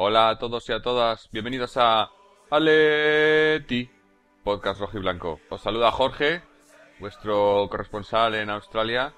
Hola a todos y a todas, bienvenidos a Aleti, podcast rojo y blanco. Os saluda Jorge, vuestro corresponsal en Australia,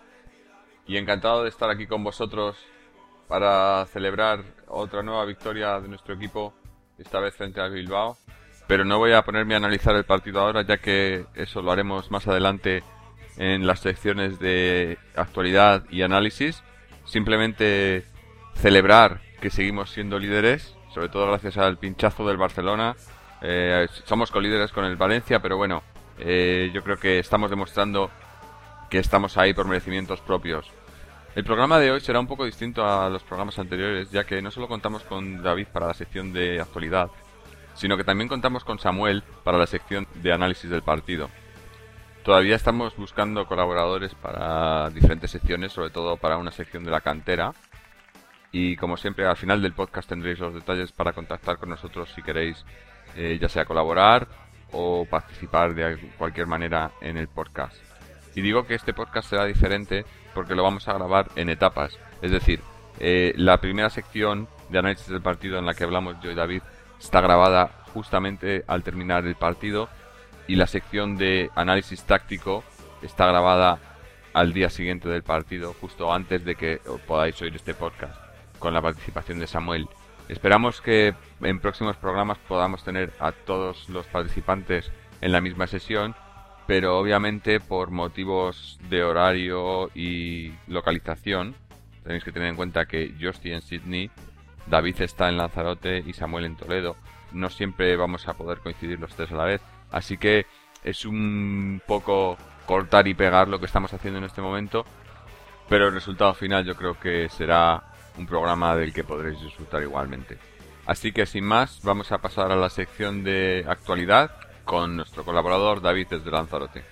y encantado de estar aquí con vosotros para celebrar otra nueva victoria de nuestro equipo, esta vez frente al Bilbao. Pero no voy a ponerme a analizar el partido ahora, ya que eso lo haremos más adelante en las secciones de actualidad y análisis. Simplemente celebrar que seguimos siendo líderes, sobre todo gracias al pinchazo del Barcelona. Somos colíderes con el Valencia, pero bueno, yo creo que estamos demostrando que estamos ahí por merecimientos propios. El programa de hoy será un poco distinto a los programas anteriores, ya que no solo contamos con David para la sección de actualidad, sino que también contamos con Samuel para la sección de análisis del partido. Todavía estamos buscando colaboradores para diferentes secciones, sobre todo para una sección de la cantera. Y como siempre, al final del podcast tendréis los detalles para contactar con nosotros si queréis, ya sea colaborar o participar de cualquier manera en el podcast. Y digo que este podcast será diferente porque lo vamos a grabar en etapas. Es decir, la primera sección de análisis del partido en la que hablamos yo y David está grabada justamente al terminar el partido, y la sección de análisis táctico está grabada al día siguiente del partido, justo antes de que podáis oír este podcast, con la participación de Samuel. Esperamos que en próximos programas podamos tener a todos los participantes en la misma sesión, pero obviamente por motivos de horario y localización tenéis que tener en cuenta que yo estoy en Sydney, David está en Lanzarote y Samuel en Toledo. No siempre vamos a poder coincidir los tres a la vez, así que es un poco cortar y pegar lo que estamos haciendo en este momento, pero el resultado final yo creo que será un programa del que podréis disfrutar igualmente. Así que sin más, vamos a pasar a la sección de actualidad con nuestro colaborador David desde Lanzarote.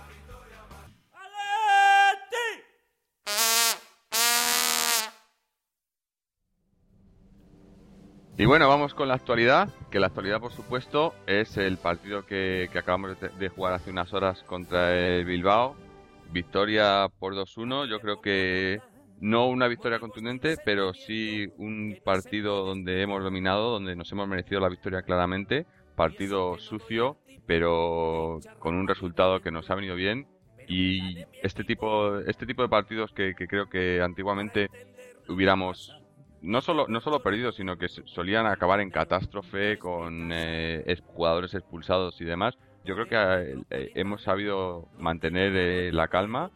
Y bueno, vamos con la actualidad, que la actualidad por supuesto es el partido que acabamos de jugar hace unas horas contra el Bilbao. Victoria por 2-1, yo creo que no una victoria contundente, pero sí un partido donde hemos dominado, donde nos hemos merecido la victoria claramente. Partido sucio, pero con un resultado que nos ha venido bien. Y este tipo de partidos que creo que antiguamente hubiéramos no solo perdido, sino que solían acabar en catástrofe con jugadores expulsados y demás. Yo creo que hemos sabido mantener la calma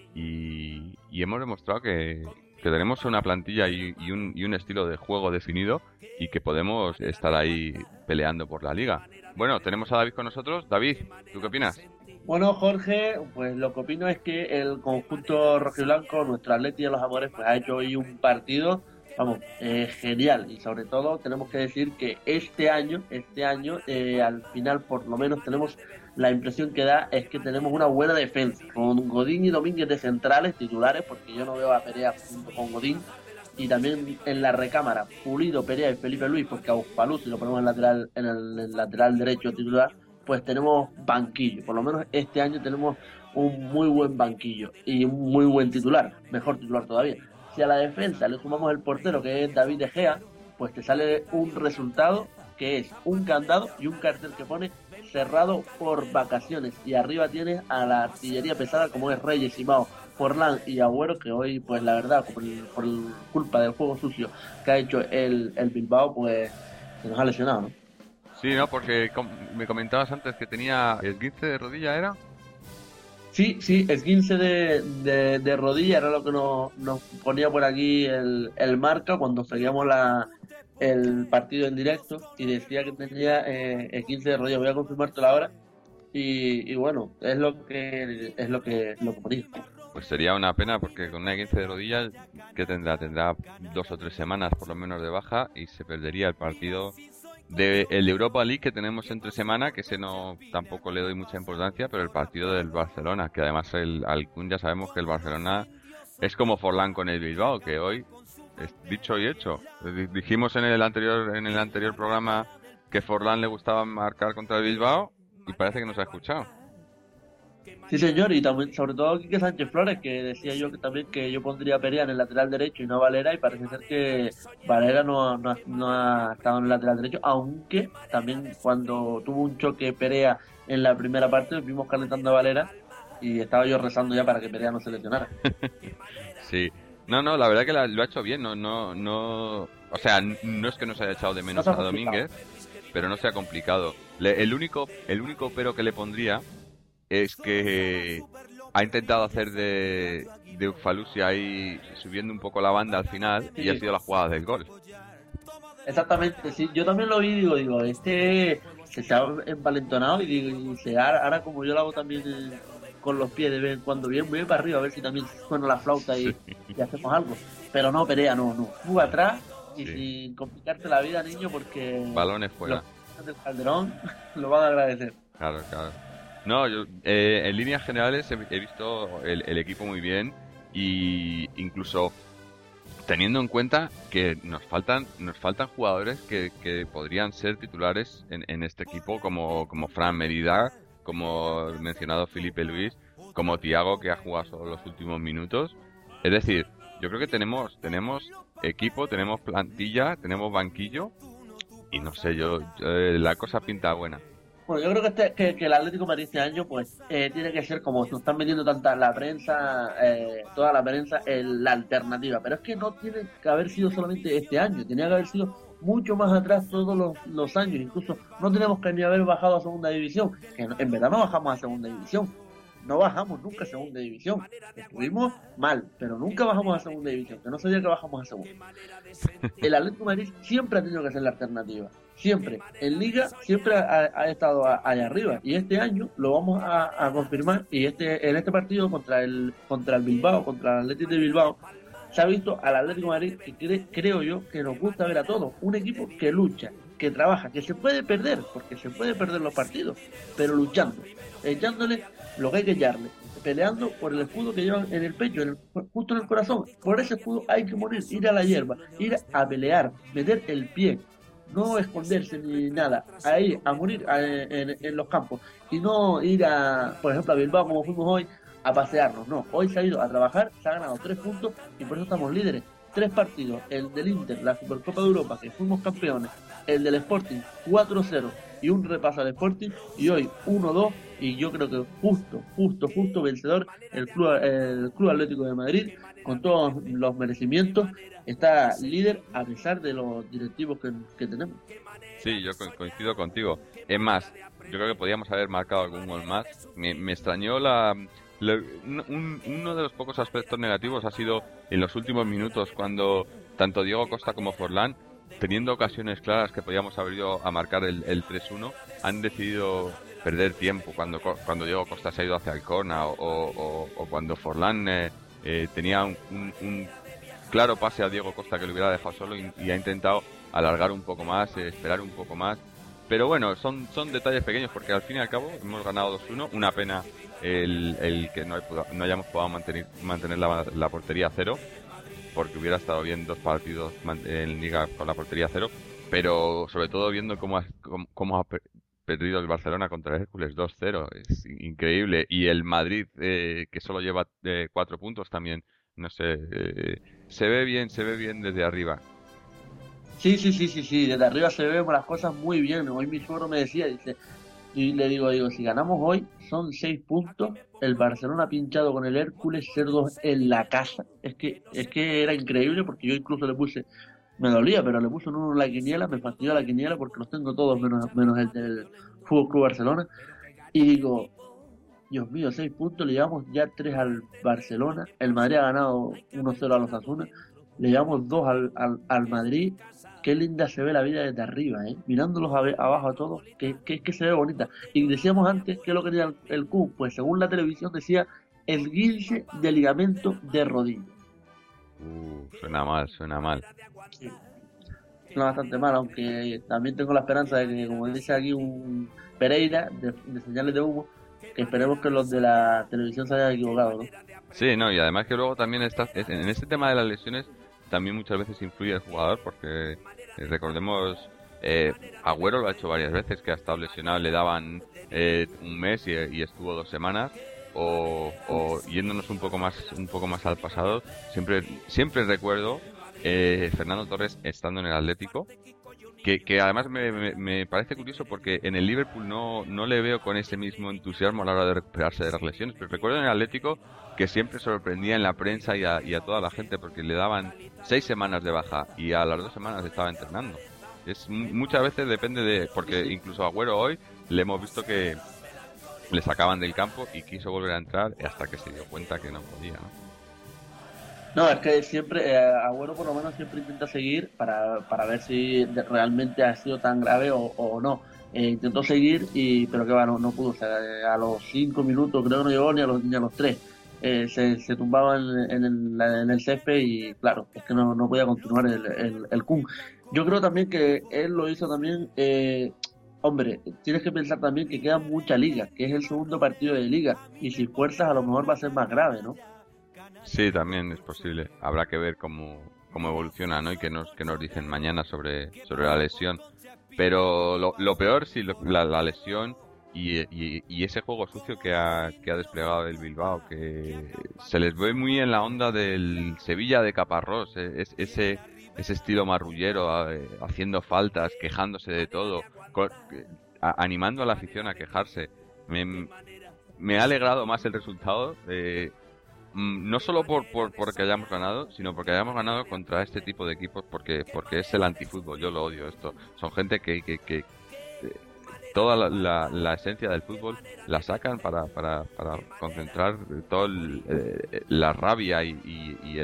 y hemos demostrado que tenemos una plantilla y un estilo de juego definido y que podemos estar ahí peleando por la liga. Bueno, tenemos a David con nosotros. David, ¿tú qué opinas? Bueno, Jorge, pues lo que opino es que el conjunto rojiblanco, nuestro Atleti de los Amores, pues ha hecho hoy un partido, vamos, genial. Y sobre todo tenemos que decir que este año, al final por lo menos tenemos la impresión que da es que tenemos una buena defensa, con Godín y Domínguez de centrales titulares, porque yo no veo a Perea junto con Godín. Y también en la recámara, Pulido, Perea y Felipe Luis, porque a Uspalú, si lo ponemos en el lateral derecho titular, pues tenemos banquillo. Por lo menos este año tenemos un muy buen banquillo y un muy buen titular, mejor titular todavía. Si a la defensa le sumamos el portero, que es David De Gea, pues te sale un resultado que es un candado y un cartel que pone cerrado por vacaciones. Y arriba tienes a la artillería pesada como es Reyes, Simao, Forlán y Agüero, que hoy, pues la verdad, por culpa del juego sucio que ha hecho el Bilbao, pues se nos ha lesionado, ¿no? Sí, ¿no? Porque me comentabas antes que tenía esguince de rodilla, ¿era? Sí, esguince de rodilla era lo que nos ponía por aquí el marca cuando seguíamos el partido en directo y decía que tenía esguince de rodilla. Voy a confirmarte la hora y bueno, es lo que ponía. Pues sería una pena porque con una esguince de rodilla, ¿qué tendrá? Tendrá 2 o 3 semanas por lo menos de baja y se perdería el partido de el Europa League que tenemos entre semana, que ese no tampoco le doy mucha importancia, pero el partido del Barcelona, que además el Alcún ya sabemos que el Barcelona es como Forlán con el Bilbao, que hoy es dicho y hecho. Dijimos en el anterior programa que Forlán le gustaba marcar contra el Bilbao y parece que nos ha escuchado. Sí, señor, y también, sobre todo Quique Sánchez Flores, que decía yo que también que yo pondría a Perea en el lateral derecho y no a Valera, y parece ser que Valera no ha estado en el lateral derecho, aunque también cuando tuvo un choque Perea en la primera parte, vimos calentando a Valera y estaba yo rezando ya para que Perea no se lesionara. Sí. No, no, la verdad que lo ha hecho bien. No, no, no. O sea, no es que nos haya echado de No menos se ha a complicado. Domínguez, pero no se ha complicado. El único pero que le pondría es que ha intentado hacer de Ufalusi ahí subiendo un poco la banda al final y ha Sí, sido la jugada del gol. exactamente, sí, yo también lo vi, este se ha envalentonado y digo, ahora como yo lo hago también con los pies de vez en cuando bien, voy para arriba a ver si también suena la flauta Sí, y hacemos algo. Pero no, Perea, no, fuga atrás y sí. sin complicarte la vida, niño, porque Balones los fuera. del Calderón lo van a agradecer. Claro, claro. No, yo en líneas generales he visto el equipo muy bien y incluso teniendo en cuenta que nos faltan jugadores que podrían ser titulares en este equipo, como Fran Merida, como el mencionado Felipe Luis, como Thiago, que ha jugado solo los últimos minutos. Es decir, yo creo que tenemos equipo, tenemos plantilla, tenemos banquillo y no sé, la cosa pinta buena. Bueno, yo creo que el Atlético de Madrid este año, pues, tiene que ser como se están vendiendo tanta la prensa, toda la prensa, la alternativa. Pero es que no tiene que haber sido solamente este año, tenía que haber sido mucho más atrás todos los años. Incluso no tenemos que ni haber bajado a segunda división, que en verdad no bajamos a segunda división. No bajamos nunca a segunda división. Estuvimos mal, pero nunca bajamos a segunda división, que no sabía que bajamos a segunda. El Atlético de Madrid siempre ha tenido que ser la alternativa. Siempre. En Liga siempre ha estado allá arriba. Y este año lo vamos a confirmar. Y en este partido contra el Bilbao, contra el Atlético de Bilbao, se ha visto al Atlético de Madrid que creo yo que nos gusta ver a todos. Un equipo que lucha, que trabaja, que se puede perder, porque se puede perder los partidos, pero luchando, echándole lo que hay que echarle, peleando por el escudo que llevan en el pecho, justo en el corazón. Por ese escudo hay que morir, ir a la hierba, ir a pelear, meter el pie, no esconderse ni nada, ahí a morir en los campos y no ir por ejemplo, a Bilbao como fuimos hoy a pasearnos. No, hoy se ha ido a trabajar, se ha ganado 3 puntos y por eso estamos líderes. 3 partidos, el del Inter, la Supercopa de Europa, que fuimos campeones, el del Sporting 4-0 y un repaso al Sporting, y hoy 1-2, y yo creo que justo vencedor el Club Atlético de Madrid, con todos los merecimientos, está líder a pesar de los directivos que tenemos. Sí, yo coincido contigo. Es más, yo creo que podíamos haber marcado algún gol más. Me extrañó uno de los pocos aspectos negativos ha sido en los últimos minutos cuando tanto Diego Costa como Forlán, teniendo ocasiones claras que podíamos haber ido a marcar el 3-1, han decidido perder tiempo cuando Diego Costa se ha ido hacia el córner o cuando Forlán tenía un claro pase a Diego Costa que lo hubiera dejado solo y ha intentado alargar un poco más, esperar un poco más. Pero bueno, son detalles pequeños porque al fin y al cabo hemos ganado 2-1. Una pena el que no hayamos podido mantener la portería a cero, porque hubiera estado bien 2 partidos en Liga con la portería a cero. Pero sobre todo viendo cómo ha perdido el Barcelona contra el Hércules 2-0. Es increíble. Y el Madrid, que solo lleva 4 puntos también, no sé, se ve bien desde arriba. Sí, sí, sí, sí, sí, desde arriba se ven las cosas muy bien. Hoy mi suegro me decía, dice, y le digo, si ganamos hoy, son 6 puntos. El Barcelona ha pinchado con el Hércules, 0-2 en la casa. Es que era increíble porque yo incluso le puse, me dolía, pero le puse un 1 en la quiniela, me fastidió la quiniela porque los tengo todos menos el del Fútbol Club Barcelona. Y digo, Dios mío, 6 puntos, le llevamos ya 3 al Barcelona. El Madrid ha ganado 1-0 a los Asuna. Le llevamos 2 al Madrid. Qué linda se ve la vida desde arriba, ¿eh? Mirándolos abajo a todos, que se ve bonita. Y decíamos antes que lo quería el Q, pues según la televisión decía esguince de ligamento de rodilla. Suena mal, suena mal. Sí, suena bastante mal, aunque también tengo la esperanza de que, como dice aquí un Pereira, de señales de humo, que esperemos que los de la televisión se hayan equivocado, ¿no? Sí, no, y además que luego también en este tema de las lesiones también muchas veces influye el jugador porque recordemos, Agüero lo ha hecho varias veces, que ha estado lesionado, le daban un mes y estuvo 2 semanas o yéndonos un poco más al pasado, siempre recuerdo Fernando Torres estando en el Atlético, que además me parece curioso porque en el Liverpool no le veo con ese mismo entusiasmo a la hora de recuperarse de las lesiones, pero recuerdo en el Atlético que siempre sorprendía en la prensa y a toda la gente porque le daban 6 semanas de baja y a las 2 semanas estaba entrenando. Muchas veces depende porque incluso a Agüero hoy le hemos visto que le sacaban del campo y quiso volver a entrar hasta que se dio cuenta que no podía, ¿no? No, es que siempre, Agüero por lo menos siempre intenta seguir para ver si realmente ha sido tan grave o no. Intentó seguir, pero que va, no pudo. O sea, a los 5 minutos creo que no llegó ni a los 3. Se tumbaba en el césped y claro, es que no podía continuar el Kun. Yo creo también que él lo hizo también. Hombre, tienes que pensar también que queda mucha liga, que es el segundo partido de liga, y si fuerzas a lo mejor va a ser más grave, ¿no? Sí, también es posible. Habrá que ver cómo evoluciona, ¿no? Y qué nos dicen mañana sobre la lesión. Pero lo peor, sí, la lesión y ese juego sucio que ha desplegado el Bilbao, que se les ve muy en la onda del Sevilla de Caparrós, ese estilo marrullero, haciendo faltas, quejándose de todo, animando a la afición a quejarse. Me ha alegrado más el resultado, no solo porque hayamos ganado, sino porque hayamos ganado contra este tipo de equipos, porque es el antifútbol. Yo lo odio esto. Son gente que toda la esencia del fútbol la sacan para concentrar toda la rabia y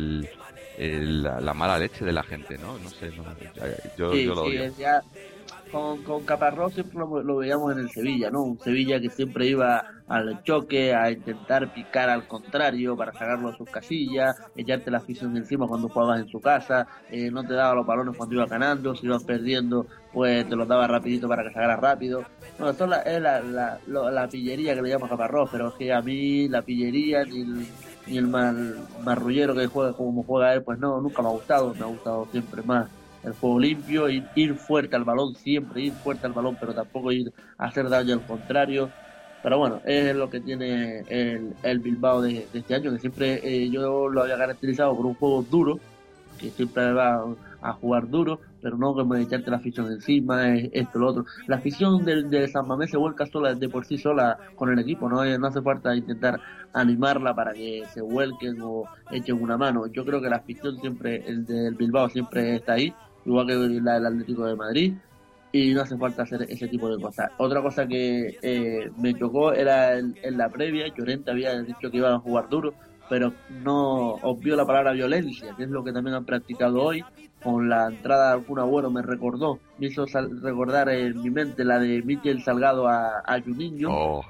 la mala leche de la gente, ¿no? No sé, yo lo odio. Ya, con Caparrós siempre lo veíamos en el Sevilla, ¿no? Un Sevilla que siempre iba al choque, a intentar picar al contrario para sacarlo a sus casillas, echarte la afición encima cuando jugabas en su casa, no te daba los balones cuando ibas ganando, si ibas perdiendo, pues te los daba rapidito para que sagaras rápido. Bueno, eso es la pillería que le llama Caparrós, pero es que a mí la pillería ni el marrullero que juega como juega él, pues no, nunca me ha gustado siempre más el juego limpio, ir fuerte al balón, siempre ir fuerte al balón, pero tampoco ir a hacer daño al contrario. Pero bueno, es lo que tiene el Bilbao de este año, que siempre yo lo había caracterizado por un juego duro, que siempre va a jugar duro, pero no como echarte la afición encima, esto, lo otro. La afición de San Mamés se vuelca sola, de por sí sola con el equipo, no hace falta intentar animarla para que se vuelquen o echen una mano. Yo creo que la afición siempre, el del Bilbao siempre está ahí, igual que la del Atlético de Madrid, y no hace falta hacer ese tipo de cosas. Otra cosa que me chocó era en la previa, Llorente había dicho que iban a jugar duro, pero no obvió la palabra violencia, que es lo que también han practicado hoy. Con la entrada de Kun Agüero me hizo recordar en mi mente la de Mikel Salgado a Juninho. Oh.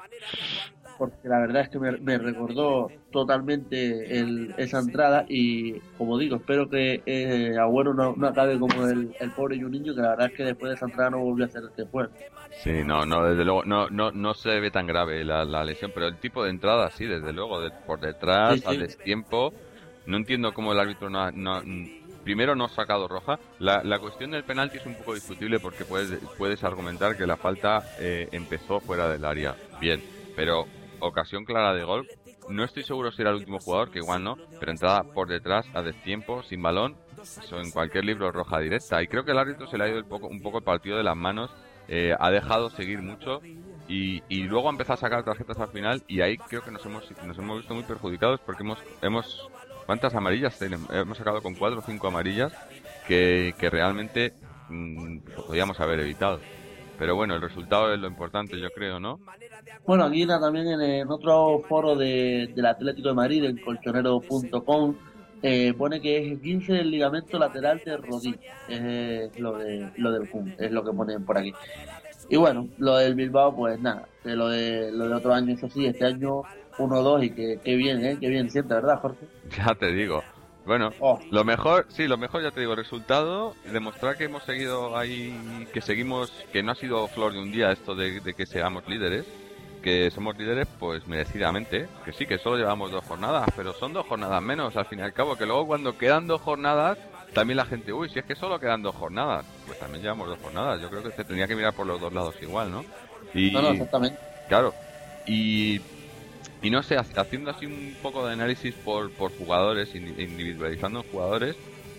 Porque la verdad es que me recordó totalmente esa entrada y, como digo, espero que Agüero no acabe como el pobre Juninho, que la verdad es que después de esa entrada no volvió a hacer este juego. Sí, desde luego, no se ve tan grave la lesión, pero el tipo de entrada, sí, desde luego, por detrás, Sí. al destiempo. No entiendo cómo el árbitro primero no ha sacado roja. La cuestión del penalti es un poco discutible porque puedes argumentar que la falta empezó fuera del área. Bien, pero ocasión clara de gol. No estoy seguro si era el último jugador, que igual no, pero entrada por detrás, a destiempo, sin balón, eso en cualquier libro es roja directa. Y creo que el árbitro se le ha ido un poco el partido de las manos, ha dejado seguir mucho y luego ha empezado a sacar tarjetas al final y ahí creo que nos hemos visto muy perjudicados porque hemos ¿cuántas amarillas tenemos? Hemos sacado con 4 o 5 amarillas que realmente lo podíamos haber evitado. Pero bueno, el resultado es lo importante, yo creo, ¿no? Bueno, aquí también en otro foro del Atlético de Madrid, en colchonero.com, pone que es 15 del ligamento lateral de rodilla. Es lo del Kun, es lo que ponen por aquí. Y bueno, lo del Bilbao, pues nada, lo de otro año, eso sí, este año 1-2 y que bien, qué bien siente, ¿verdad, Jorge? Ya te digo. Bueno, lo mejor ya te digo, resultado, demostrar que hemos seguido ahí, que seguimos, que no ha sido flor de un día esto de que seamos líderes, que somos líderes pues merecidamente, que sí, que solo llevamos 2 jornadas, pero son 2 jornadas menos al fin y al cabo, que luego cuando quedan 2 jornadas, también la gente, si es que solo quedan 2 jornadas, pues también llevamos 2 jornadas, yo creo que se tendría que mirar por los dos lados igual, ¿no? No, exactamente. Claro, y Y no sé, haciendo así un poco de análisis por jugadores, individualizando en jugadores,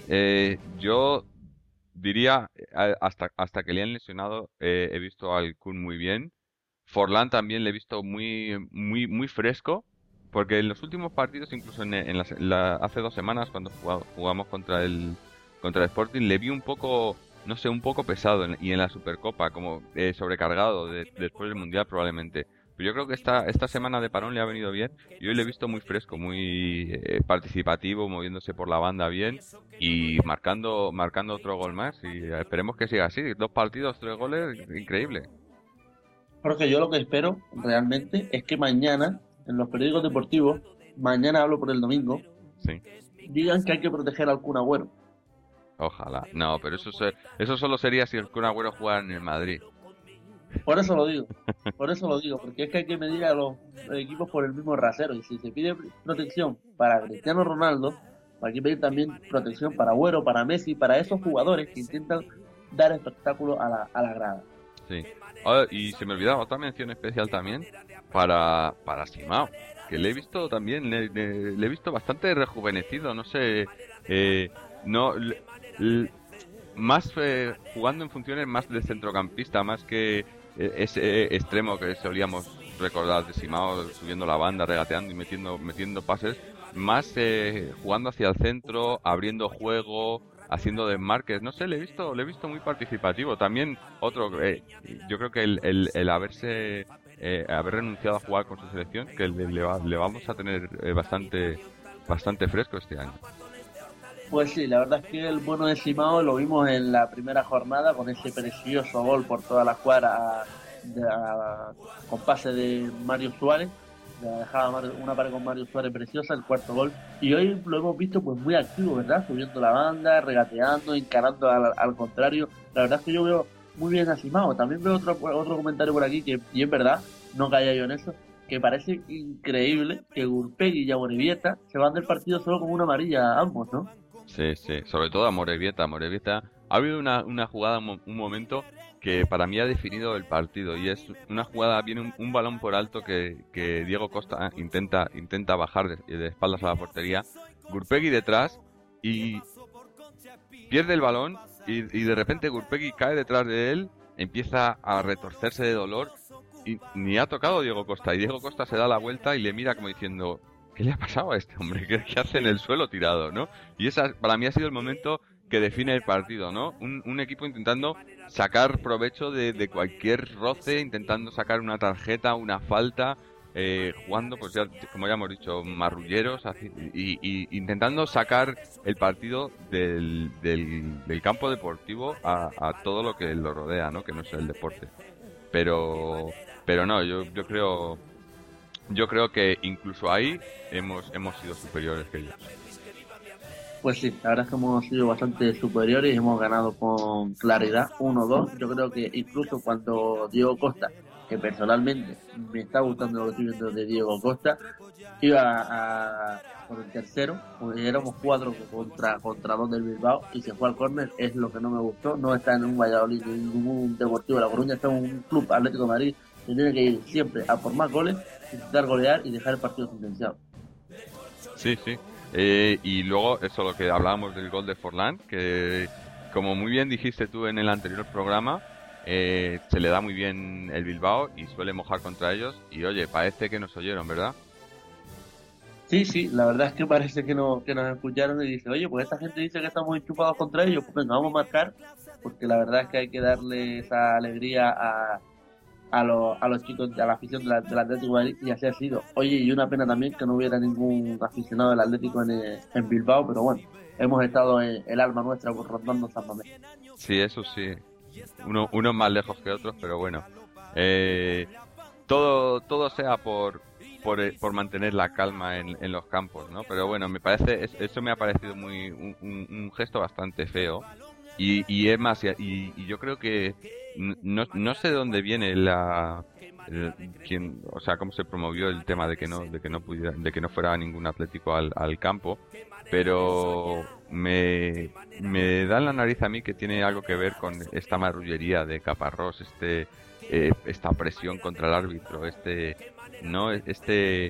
yo diría, hasta que le han lesionado, he visto al Kun muy bien. Forlán también le he visto muy fresco, porque en los últimos partidos, incluso hace 2 semanas, cuando jugamos contra el Sporting, le vi un poco, no sé, un poco pesado, y en la Supercopa, como sobrecargado después del Mundial probablemente. Pero yo creo que esta semana de parón le ha venido bien, y hoy le he visto muy fresco, muy participativo, moviéndose por la banda bien y marcando otro gol más. Y esperemos que siga así. 2 partidos, 3 goles, increíble. Porque yo lo que espero realmente es que mañana, en los periódicos deportivos, mañana hablo por el domingo, Sí. digan que hay que proteger al Kun Agüero. Ojalá. No, pero eso solo sería si el Kun Agüero jugara en el Madrid. Por eso lo digo, porque es que hay que medir a los equipos por el mismo rasero. Y si se pide protección para Cristiano Ronaldo, hay que pedir también protección para Agüero, para Messi, para esos jugadores que intentan dar espectáculo a la grada. Sí. Y se me olvidaba otra mención especial también para Simao, que le he visto también, le he visto bastante rejuvenecido, no sé, no, más jugando en funciones más de centrocampista, más que ese extremo que solíamos recordar de Simao, subiendo la banda, regateando y metiendo pases, más jugando hacia el centro, abriendo juego, haciendo desmarques, no sé, le he visto muy participativo. También yo creo que el haber renunciado a jugar con su selección, que le vamos a tener bastante fresco este año. Pues sí, la verdad es que el bueno de Simao lo vimos en la primera jornada con ese precioso gol por toda la cuadra con pase de Mario Suárez. Le dejaba una pared con Mario Suárez preciosa, el cuarto gol. Y hoy lo hemos visto pues muy activo, ¿verdad? Subiendo la banda, regateando, encarando al contrario. La verdad es que yo veo muy bien a Simao. También veo otro comentario por aquí que, y es verdad, no caía yo en eso, que parece increíble que Gurpegui y Amorebieta se van del partido solo con una amarilla ambos, ¿no? Sí, sí, sobre todo a Morevieta. Ha habido una jugada, un momento que para mí ha definido el partido, y es una jugada, viene un balón por alto que Diego Costa intenta bajar de espaldas a la portería, Gurpegui detrás, y pierde el balón, y de repente Gurpegui cae detrás de él, empieza a retorcerse de dolor, y ni ha tocado Diego Costa, y Diego Costa se da la vuelta y le mira como diciendo: ¿qué le ha pasado a este hombre? ¿Qué hace en el suelo tirado, no? Y esa para mí ha sido el momento que define el partido, ¿no? Un equipo intentando sacar provecho de cualquier roce, intentando sacar una tarjeta, una falta, jugando, pues ya, como ya hemos dicho, marrulleros, y intentando sacar el partido del campo deportivo a todo lo que lo rodea, ¿no? Que no es el deporte. Pero, pero no, yo creo que incluso ahí hemos sido superiores que ellos. Pues sí, la verdad es que hemos sido bastante superiores y hemos ganado con claridad 1-2. Yo creo que incluso cuando Diego Costa, que personalmente me está gustando lo que estoy viendo de Diego Costa, iba por el tercero, pues éramos 4 contra 2 del Bilbao y se fue al córner, es lo que no me gustó. No está en un Valladolid ni en un Deportivo de La Coruña, está en un club Atlético de Madrid que tiene que ir siempre a por más goles, intentar golear y dejar el partido sentenciado. Sí, sí. Y luego, eso, lo que hablábamos del gol de Forlán, que como muy bien dijiste tú en el anterior programa, se le da muy bien el Bilbao y suele mojar contra ellos. Y oye, parece que nos oyeron, ¿verdad? Sí, sí, la verdad es que parece que nos escucharon y dice, oye, pues esta gente dice que estamos enchufados contra ellos, pues venga, vamos a marcar, porque la verdad es que hay que darle esa alegría a los chicos, a la afición del Atlético de Madrid, y así ha sido. Oye, y una pena también que no hubiera ningún aficionado del Atlético en Bilbao, pero bueno, hemos estado en el alma nuestra por rondando San Mamés. Sí, eso sí. Unos más lejos que otros, pero bueno. Eh, todo sea por mantener la calma en los campos, ¿no? Pero bueno, eso me ha parecido un gesto bastante feo. Y es más, y yo creo que no sé de dónde viene o sea, cómo se promovió el tema de que no fuera ningún Atlético al campo, pero me da en la nariz a mí que tiene algo que ver con esta marrullería de Caparrós, esta presión contra el árbitro, no,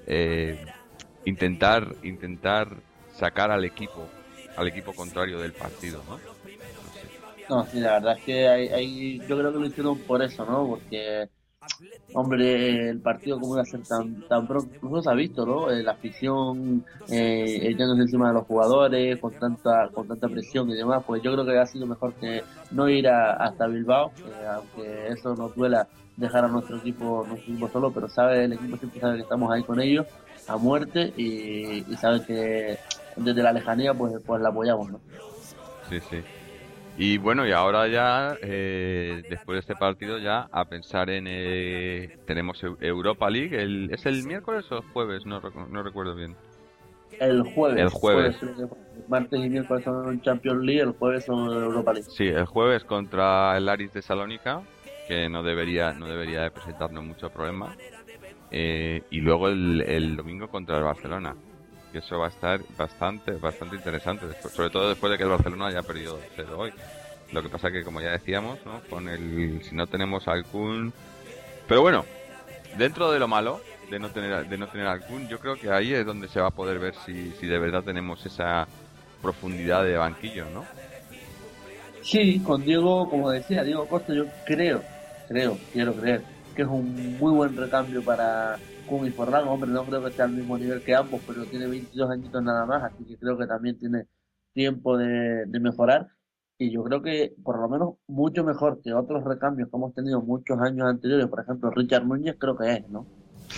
eh, intentar sacar al equipo contrario del partido, ¿no? No sé. No, sí, la verdad es que yo creo que lo hicieron por eso, ¿no? Porque, hombre, el partido como iba a ser tan pronto, incluso se ha visto, ¿no? La afición echándose encima de los jugadores, con tanta presión y demás, pues yo creo que ha sido mejor que no ir hasta Bilbao, aunque eso nos duela dejar a nuestro equipo solo, pero el equipo siempre sabe que estamos ahí con ellos a muerte y sabe que desde la lejanía pues la apoyamos, ¿no? Sí, sí. Y bueno, y ahora ya, después de este partido, ya a pensar en... tenemos Europa League, ¿es el miércoles o el jueves? No recuerdo bien. El El jueves jueves. creo que fue. Martes y miércoles son Champions League, el jueves son Europa League. Sí, el jueves contra el Aris de Salónica, que no debería de presentarnos mucho problema. Y luego el domingo contra el Barcelona, que eso va a estar bastante interesante, sobre todo después de que el Barcelona haya perdido 0 hoy. Lo que pasa que, como ya decíamos, ¿no? Si no tenemos al Kun... Pero bueno, dentro de lo malo de no tener al Kun, yo creo que ahí es donde se va a poder ver si de verdad tenemos esa profundidad de banquillo, ¿no? Sí, con Diego, como decía, Diego Costa, yo quiero creer que es un muy buen recambio para Kun y Forlán. Hombre, no creo que esté al mismo nivel que ambos, pero tiene 22 añitos nada más, así que creo que también tiene tiempo de mejorar. Y yo creo que por lo menos mucho mejor que otros recambios que hemos tenido muchos años anteriores, por ejemplo, Richard Núñez, creo que es, ¿no?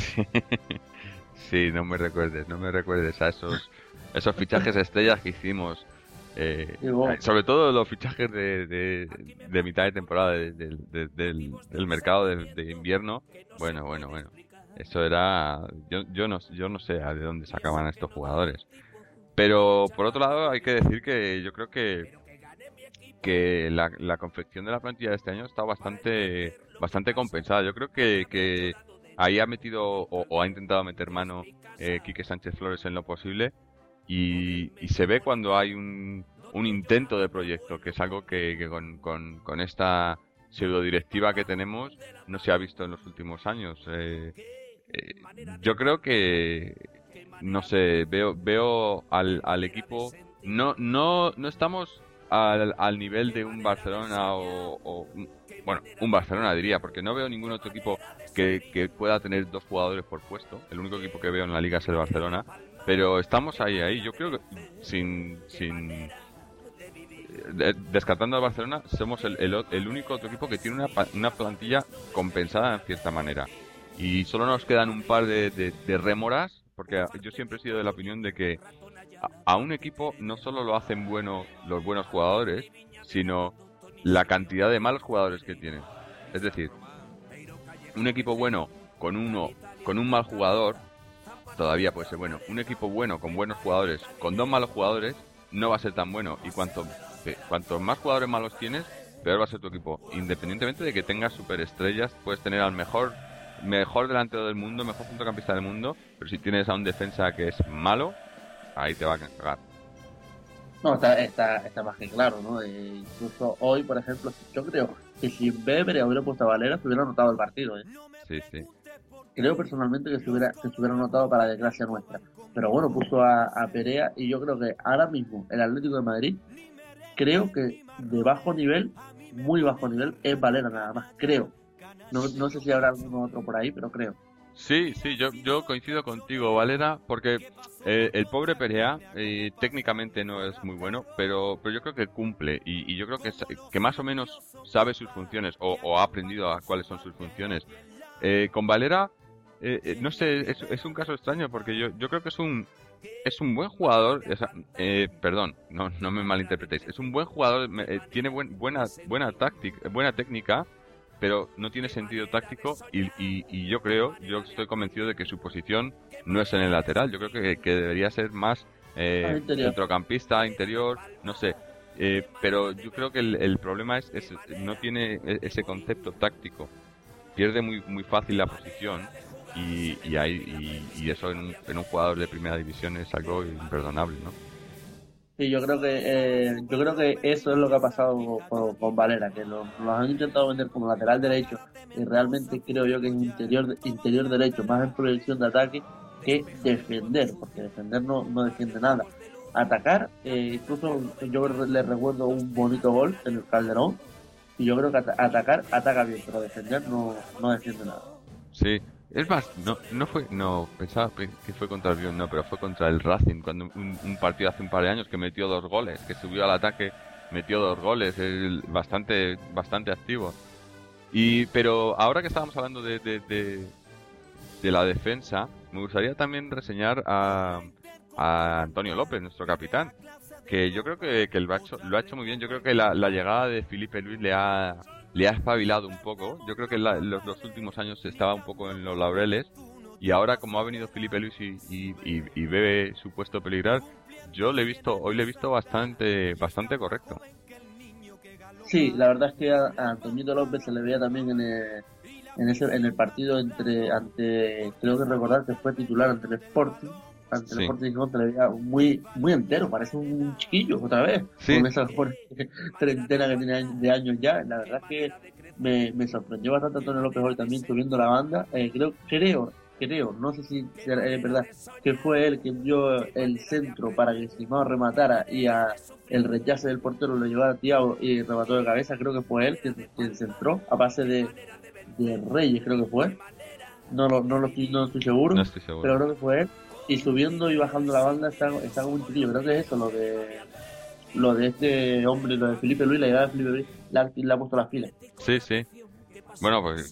Sí, no me recuerdes a esos fichajes estrellas que hicimos. Digo, Sobre todo los fichajes de mitad de temporada del mercado de invierno. Bueno. Eso era. Yo no sé de dónde sacaban a estos jugadores. Pero por otro lado, hay que decir que yo creo que la confección de la plantilla de este año está bastante compensada. Yo creo que ahí ha metido o ha intentado meter mano Quique Sánchez Flores en lo posible y se ve cuando hay un intento de proyecto, que es algo que con esta pseudo directiva que tenemos no se ha visto en los últimos años. Eh, yo creo que, no sé, veo al equipo, no estamos al nivel de un Barcelona bueno, un Barcelona diría, porque no veo ningún otro equipo que pueda tener dos jugadores por puesto. El único equipo que veo en la liga es el Barcelona, pero estamos ahí. Yo creo que descartando al Barcelona, somos el único otro equipo que tiene una plantilla compensada en cierta manera. Y solo nos quedan un par de rémoras, porque yo siempre he sido de la opinión de que a un equipo no solo lo hacen bueno los buenos jugadores, sino la cantidad de malos jugadores que tienen. Es decir, un equipo bueno con un mal jugador todavía puede ser bueno. Un equipo bueno con buenos jugadores con dos malos jugadores no va a ser tan bueno. Y cuanto más jugadores malos tienes, peor va a ser tu equipo. Independientemente de que tengas superestrellas, puedes tener al mejor delantero del mundo, mejor centrocampista del mundo, pero si tienes a un defensa que es malo, ahí te va a cagar. no, está más que claro, ¿no? Incluso hoy, por ejemplo, yo creo que si Weber hubiera puesto a Valera, se hubiera anotado el partido, ¿eh? Sí, sí. Creo personalmente que se hubiera anotado para desgracia nuestra. Pero bueno, puso a Perea y yo creo que ahora mismo el Atlético de Madrid, creo que de bajo nivel, muy bajo nivel, es Valera nada más, creo. No sé si habrá alguno otro por ahí, pero creo. Sí, sí, yo coincido contigo, Valera, porque el pobre Perea técnicamente no es muy bueno, pero yo creo que cumple y yo creo que más o menos sabe sus funciones o ha aprendido a cuáles son sus funciones. Con Valera, no sé, es un caso extraño porque yo creo que es un buen jugador, perdón, no me malinterpretéis, es un buen jugador, tiene buena táctica, buena técnica, pero no tiene sentido táctico y yo estoy convencido de que su posición no es en el lateral. Yo creo que debería ser más Al interior. centrocampista, interior, no sé. Pero yo creo que el problema es no tiene ese concepto táctico. Pierde muy fácil la posición y eso en un jugador de primera división es algo imperdonable, ¿no? Sí, yo creo que eso es lo que ha pasado con Valera, que los han intentado vender como lateral derecho y realmente creo yo que es interior derecho, más en proyección de ataque que defender, porque defender no defiende nada. Atacar, incluso yo le recuerdo un bonito gol en el Calderón, y yo creo que atacar ataca bien, pero defender no defiende nada. Sí, es más, no pensaba que fue contra el Lyon, no, pero fue contra el Racing, cuando un partido hace un par de años que metió 2 goles, que subió al ataque, metió 2 goles, bastante activo. Pero ahora que estábamos hablando de la defensa, me gustaría también reseñar a Antonio López, nuestro capitán, que yo creo que lo ha hecho muy bien. Yo creo que la llegada de Felipe Luis le ha espabilado un poco. Yo creo que los 2 últimos años estaba un poco en los laureles, y ahora, como ha venido Felipe Luis y ve su puesto peligrar, hoy le he visto bastante correcto. Sí, la verdad es que a Antonio López se le veía también en el partido creo que recordar que fue titular ante el Sí, Sporting Gijón, se le veía muy entero, parece un chiquillo otra vez, sí, con esa treintena que tiene de años ya. La verdad es que me sorprendió bastante Antonio López hoy también subiendo la banda. Creo, no sé si es verdad, que fue él quien dio el centro para que Simao rematara y el rechace del portero lo llevara a Thiago y remató de cabeza. Creo que fue él quien centró a base de Reyes, creo que fue. No estoy no seguro, estoy pero seguro. creo que fue él. Y subiendo y bajando la banda está como un chiquillo. Creo que es eso, lo de este hombre, lo de Felipe Luis, la llegada de Felipe Luis, le ha puesto las pilas. Sí, sí. Bueno, pues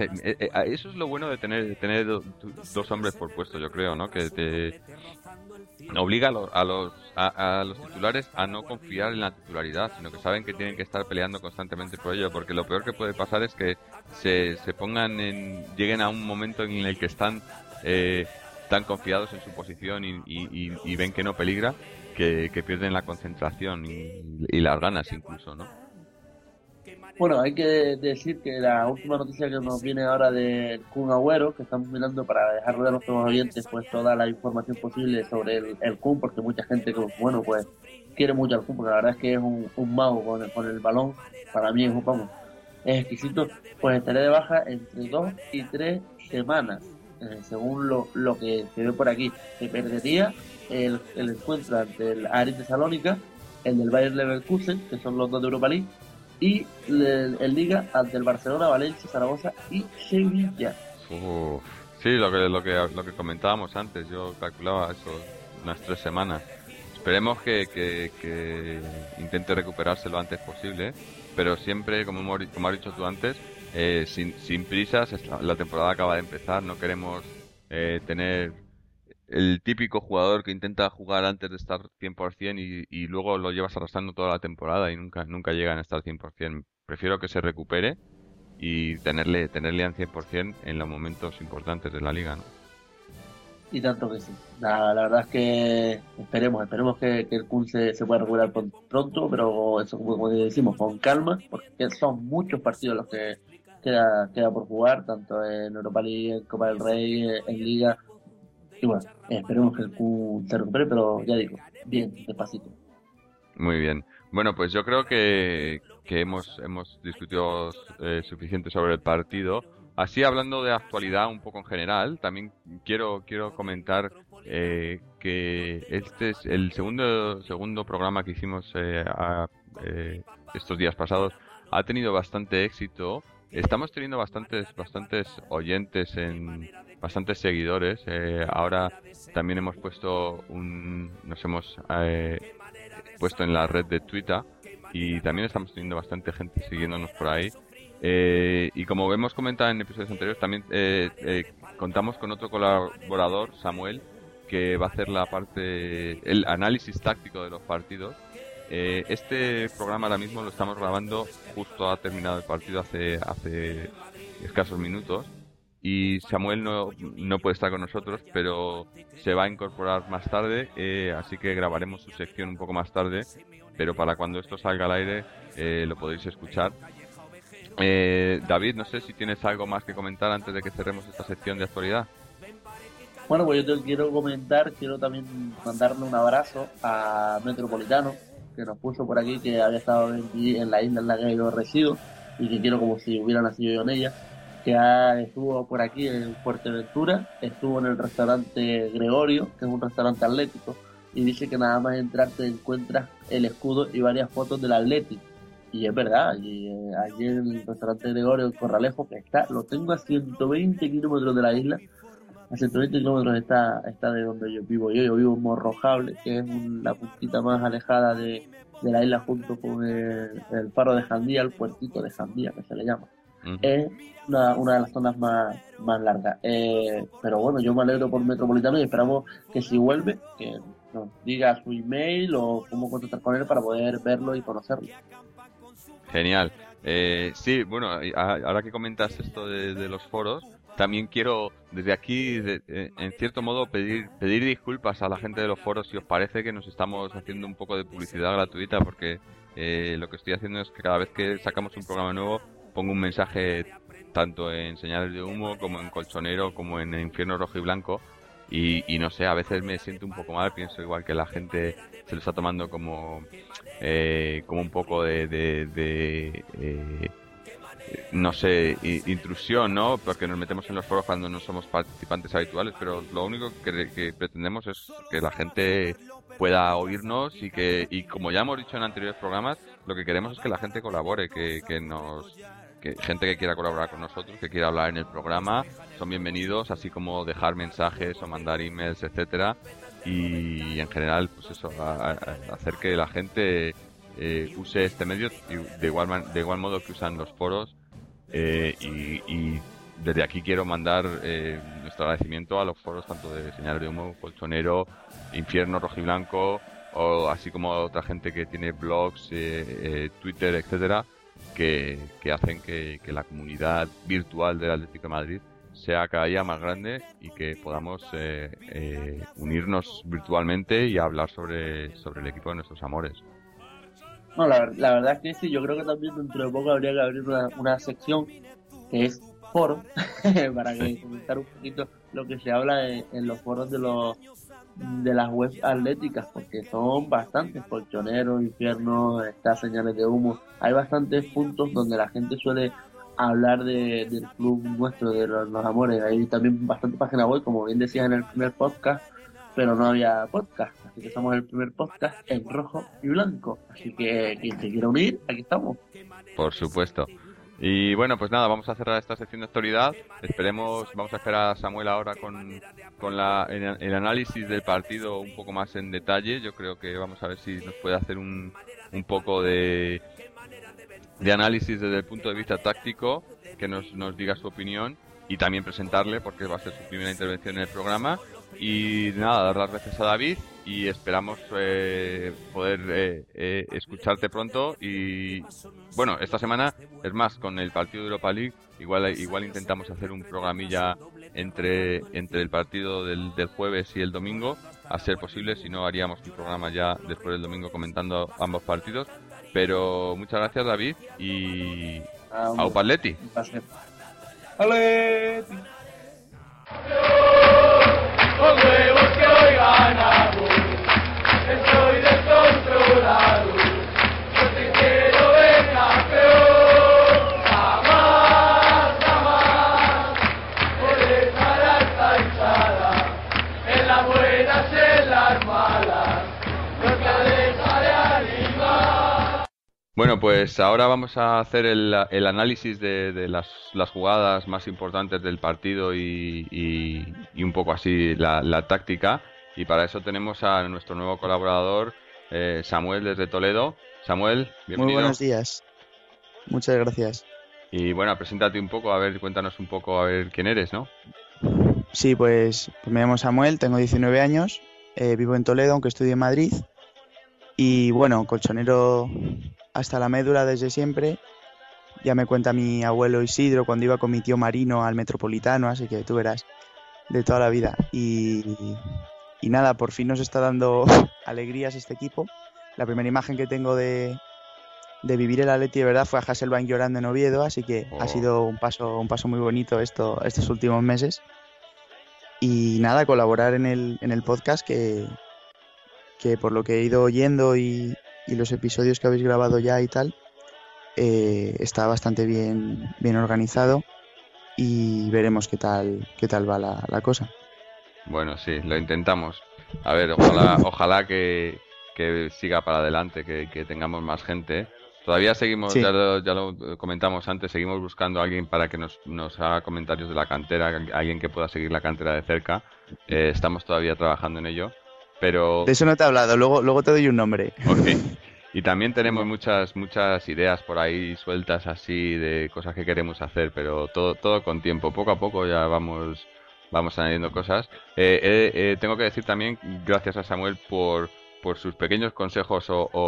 eso es lo bueno de tener dos hombres por puesto, yo creo, ¿no? Que te obliga a los titulares a no confiar en la titularidad, sino que saben que tienen que estar peleando constantemente por ello, porque lo peor que puede pasar es que lleguen a un momento en el que están tan confiados en su posición y ven que no peligra, que pierden la concentración y las ganas incluso, ¿no? Bueno, hay que decir que la última noticia que nos viene ahora del Kun Agüero, que estamos mirando para dejarle a nuestros oyentes pues toda la información posible sobre el Kun, porque mucha gente que, bueno, pues quiere mucho al Kun, porque la verdad es que es un mago con el balón. Para mí vamos, es exquisito. Pues estaré de baja entre 2 y 3 semanas, según lo que se ve por aquí. Se perdería el encuentro ante el Aris de Salónica, el del Bayer Leverkusen, que son los dos de Europa League, y el Liga ante el Barcelona, Valencia, Zaragoza y Sevilla. Uf. Sí, lo que comentábamos antes, yo calculaba eso, unas 3 semanas. Esperemos que intente recuperarse lo antes posible, pero siempre, como has dicho tú antes, sin prisas. La temporada acaba de empezar, no queremos tener el típico jugador que intenta jugar antes de estar 100% y luego lo llevas arrastrando toda la temporada y nunca llegan a estar 100%. Prefiero que se recupere y tenerle al 100% en los momentos importantes de la liga, ¿no? Y tanto que sí. La verdad es que esperemos que el Kun se pueda recuperar pronto, pero eso, como decimos, con calma, porque son muchos partidos los que queda por jugar, tanto en Europa League, en Copa del Rey, en Liga. Y bueno, esperemos que el Kun se recupere, pero ya digo, bien, despacito. Muy bien. Bueno, pues yo creo que hemos discutido suficiente sobre el partido. Así, hablando de actualidad un poco en general, también quiero comentar que este es el segundo programa que hicimos estos días pasados. Ha tenido bastante éxito. Estamos teniendo bastantes oyentes, bastantes seguidores. Ahora también nos hemos puesto en la red de Twitter, y también estamos teniendo bastante gente siguiéndonos por ahí. Y como hemos comentado en episodios anteriores, también contamos con otro colaborador, Samuel, que va a hacer el análisis táctico de los partidos. Este programa ahora mismo lo estamos grabando, justo ha terminado el partido hace escasos minutos, y Samuel no puede estar con nosotros, pero se va a incorporar más tarde, así que grabaremos su sección un poco más tarde, pero para cuando esto salga al aire lo podéis escuchar. David, no sé si tienes algo más que comentar antes de que cerremos esta sección de actualidad. Bueno, pues yo te quiero comentar, quiero también mandarle un abrazo a Metropolitano, que nos puso por aquí, que había estado en la isla en la que yo resido y que quiero como si hubiera nacido yo en ella. estuvo por aquí en Fuerteventura, estuvo en el restaurante Gregorio, que es un restaurante atlético, y dice que nada más entrar te encuentras el escudo y varias fotos del Atlético. Y es verdad, y allí en el restaurante Gregorio, en Corralejo, que lo tengo a 120 kilómetros de la isla. A 120 kilómetros está de donde yo vivo. Yo vivo en Morrojable, que es la puntita más alejada de la isla, junto con el faro de Jandía, el puertito de Jandía, que se le llama. Ujú. Es una de las zonas más largas. Pero bueno, yo me alegro por Metropolitano y esperamos que si vuelve, que nos diga su email o cómo contactar con él para poder verlo y conocerlo. Genial. Sí, bueno, ahora que comentas esto de los foros, también quiero desde aquí, en cierto modo, pedir disculpas a la gente de los foros si os parece que nos estamos haciendo un poco de publicidad gratuita, porque lo que estoy haciendo es que cada vez que sacamos un programa nuevo pongo un mensaje tanto en Señales de Humo como en Colchonero como en Infierno Rojo y Blanco. Y no sé, a veces me siento un poco mal, pienso igual que la gente se lo está tomando como un poco no sé, intrusión, ¿no? Porque nos metemos en los foros cuando no somos participantes habituales, pero lo único que pretendemos es que la gente pueda oírnos y como ya hemos dicho en anteriores programas, lo que queremos es que la gente colabore, que gente que quiera colaborar con nosotros, que quiera hablar en el programa, son bienvenidos, así como dejar mensajes o mandar emails, etcétera, y en general, pues eso, hacer que la gente use este medio de igual modo que usan los foros, y desde aquí quiero mandar nuestro agradecimiento a los foros tanto de Señales de Humo, Colchonero, Infierno Rojiblanco, o así como a otra gente que tiene blogs, Twitter, etcétera, que hacen que la comunidad virtual del Atlético de Madrid sea cada día más grande y que podamos unirnos virtualmente y hablar sobre el equipo de nuestros amores. No, la verdad es que sí, yo creo que también dentro de poco habría que abrir una sección que es foro, para que comentar un poquito lo que se habla en los foros de las webs atléticas, porque son bastantes: Colchonero, Infierno, está Señales de Humo. Hay bastantes puntos donde la gente suele hablar del club nuestro, de los amores. Hay también bastante página web, como bien decías en el primer podcast, pero no había podcast, así que somos el primer podcast en rojo y blanco. Así que quien se quiera unir, aquí estamos. Por supuesto. Y bueno, pues nada, vamos a cerrar esta sección de actualidad. Vamos a esperar a Samuel ahora con el análisis del partido un poco más en detalle. Yo creo que vamos a ver si nos puede hacer un poco de análisis desde el punto de vista táctico, que nos diga su opinión y también presentarle, porque va a ser su primera intervención en el programa. Y nada, dar las gracias a David y esperamos poder escucharte pronto. Y bueno, esta semana, es más, con el partido de Europa League, igual intentamos hacer un programilla entre el partido del jueves y el domingo, a ser posible. Si no, haríamos un programa ya después del domingo comentando ambos partidos. Pero muchas gracias, David, y au Atleti. ¡Atleti! Con huevos que hoy ganamos, estoy descontrolado, yo te quiero ver campeón, jamás, por dejar esta hinchada, en las buenas y en las malas, no te dejaré animar. Bueno, pues ahora vamos a hacer el análisis de las jugadas más importantes del partido y un poco así la táctica. Y para eso tenemos a nuestro nuevo colaborador, Samuel, desde Toledo. Samuel, bienvenido. Muy buenos días. Muchas gracias. Y bueno, preséntate un poco, cuéntanos un poco, a ver quién eres, ¿no? Sí, pues me llamo Samuel, tengo 19 años, vivo en Toledo, aunque estudio en Madrid. Y bueno, colchonero hasta la médula desde siempre. Ya me cuenta mi abuelo Isidro cuando iba con mi tío Marino al Metropolitano, así que tú verás, de toda la vida. Y nada, por fin nos está dando alegrías este equipo. La primera imagen que tengo de vivir el Atleti de verdad fue a Hasselbaink llorando en Oviedo, así que ha sido un paso muy bonito estos últimos meses. Y nada, colaborar en el podcast que por lo que he ido oyendo y los episodios que habéis grabado ya y tal, está bastante bien organizado y veremos qué tal va la cosa. Bueno, sí, lo intentamos. A ver, ojalá que siga para adelante, que tengamos más gente. Todavía seguimos, Sí. ya lo comentamos antes, seguimos buscando a alguien para que nos haga comentarios de la cantera, alguien que pueda seguir la cantera de cerca. Estamos todavía trabajando en ello, pero De eso no te he hablado, luego te doy un nombre. ok. Y también tenemos Genial. muchas ideas por ahí sueltas así de cosas que queremos hacer, pero todo con tiempo. Poco a poco ya vamos añadiendo cosas. Tengo que decir también, gracias a Samuel por sus pequeños consejos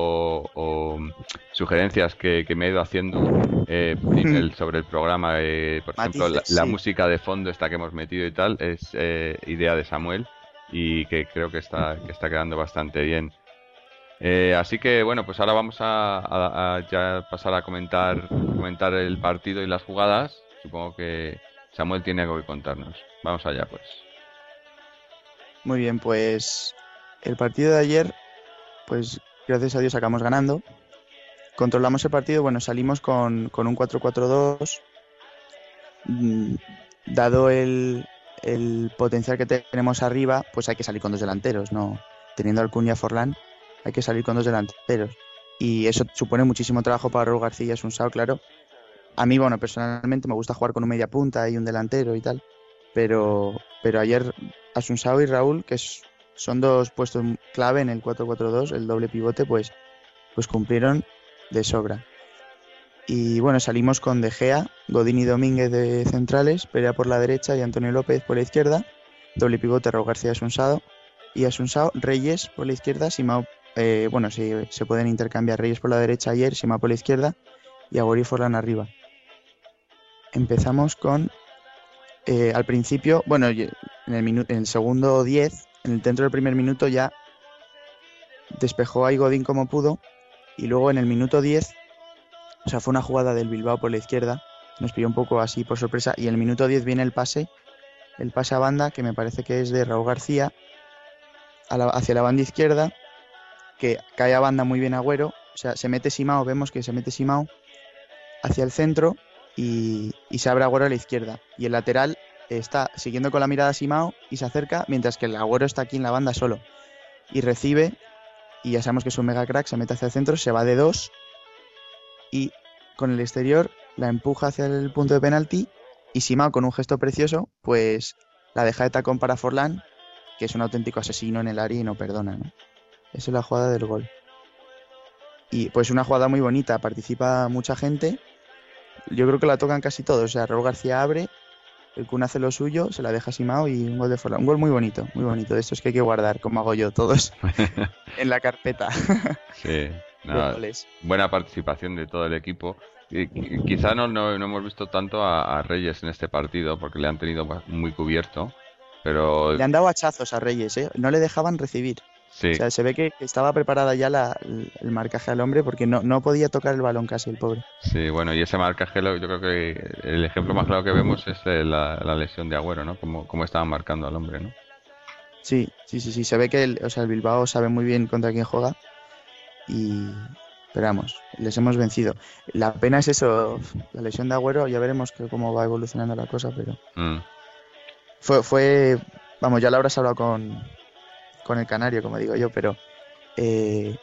o sugerencias que me ha ido haciendo sobre el programa. Por ejemplo, Matices, la sí. música de fondo esta que hemos metido y tal es idea de Samuel y que creo que está quedando bastante bien. Así que bueno, pues ahora vamos a ya pasar a comentar el partido y las jugadas. Supongo que Samuel tiene algo que contarnos. Vamos allá, pues. Muy bien, pues el partido de ayer, pues gracias a Dios acabamos ganando. Controlamos el partido, bueno, salimos con un 4-4-2. Mm, Dado el potencial que tenemos arriba, pues hay que salir con dos delanteros, ¿no? Teniendo al Cunha Forlán, hay que salir con dos delanteros. Y eso supone muchísimo trabajo para Raúl García y Asunsao, claro. A mí, bueno, personalmente me gusta jugar con un media punta y un delantero y tal. Pero ayer Asunsao y Raúl, son dos puestos clave en el 4-4-2, el doble pivote, pues cumplieron de sobra. Y bueno, salimos con De Gea, Godín y Domínguez de centrales, Perea por la derecha y Antonio López por la izquierda, doble pivote Raúl García y Asunsao, Reyes por la izquierda, Simao, bueno, se pueden intercambiar Reyes por la derecha ayer, Simao por la izquierda y Agüero y Forlán arriba. Empezamos con, al principio, bueno, en el segundo 10, dentro del primer minuto ya despejó a Godín como pudo y luego en el minuto 10, o sea, fue una jugada del Bilbao por la izquierda, nos pilló un poco así por sorpresa y en el minuto 10 viene el pase a banda que me parece que es de Raúl García hacia la banda izquierda, que cae a banda muy bien Agüero, o sea, se mete Simao, vemos que se mete Simao hacia el centro y se abre Agüero a la izquierda y el lateral está siguiendo con la mirada a Simao y se acerca mientras que el Agüero está aquí en la banda solo y recibe y ya sabemos que es un mega crack, se mete hacia el centro, se va de dos y con el exterior la empuja hacia el punto de penalti y Simao con un gesto precioso pues la deja de tacón para Forlán, que es un auténtico asesino en el área y no perdona, ¿no? Esa es la jugada del gol. Y pues una jugada muy bonita, participa mucha gente, yo creo que la tocan casi todos, o sea, Raúl García abre, el Kun hace lo suyo, se la deja a Simao y un gol de Forlán, un gol muy bonito, de estos que hay que guardar, como hago yo, todos en la carpeta Sí, de nada, goles. buena participación de todo el equipo. Quizá no hemos visto tanto a Reyes en este partido porque le han tenido muy cubierto, pero Le han dado hachazos a Reyes, ¿eh? No le dejaban recibir. O sí, sea, se ve que estaba preparada ya el marcaje al hombre porque no podía tocar el balón casi el pobre. sí, bueno, y ese marcaje yo creo que el ejemplo más claro que vemos es la lesión de Agüero, ¿no? Como estaban marcando al hombre, ¿no? Sí. Se ve que el Bilbao sabe muy bien contra quién juega y... Pero vamos, les hemos vencido. La pena es eso, la lesión de Agüero, ya veremos cómo va evolucionando la cosa, pero... Mm, Vamos, ya lo habrás hablado con el Canario, como digo yo, pero... eh,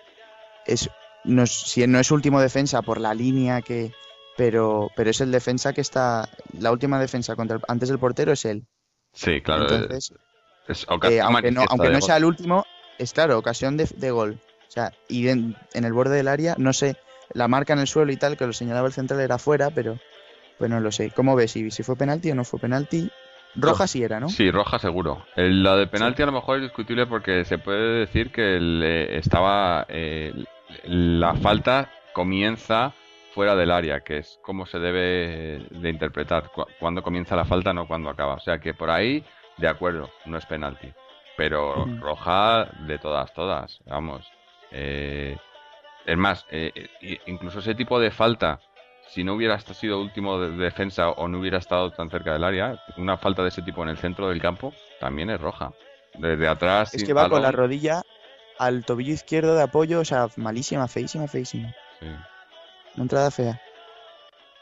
si no es último defensa por la línea pero es el defensa que está, la última defensa antes del portero es él. sí, claro, Entonces, es ocasión aunque manifiesta de no gol. sea el último, es claro, ocasión de gol. O sea, y en el borde del área, no sé, la marca en el suelo y tal, que lo señalaba el central era fuera, pero pues no lo sé. ¿Cómo ves? Si fue penalti o no fue penalti. Roja sí era, ¿no? Sí, roja seguro. La de Sí. penalti a lo mejor es discutible porque se puede decir que la falta comienza fuera del área, que es como se debe de interpretar. Cuando comienza la falta, no cuando acaba. O sea que por ahí, de acuerdo, no es penalti. Pero Mm. roja de todas, vamos. Es más, incluso ese tipo de falta, si no hubiera sido último de defensa o no hubiera estado tan cerca del área, una falta de ese tipo en el centro del campo también es roja. Desde atrás, Es sin que va con la balón. rodilla al tobillo izquierdo de apoyo, o sea, malísima, feísima. Sí. Una entrada fea.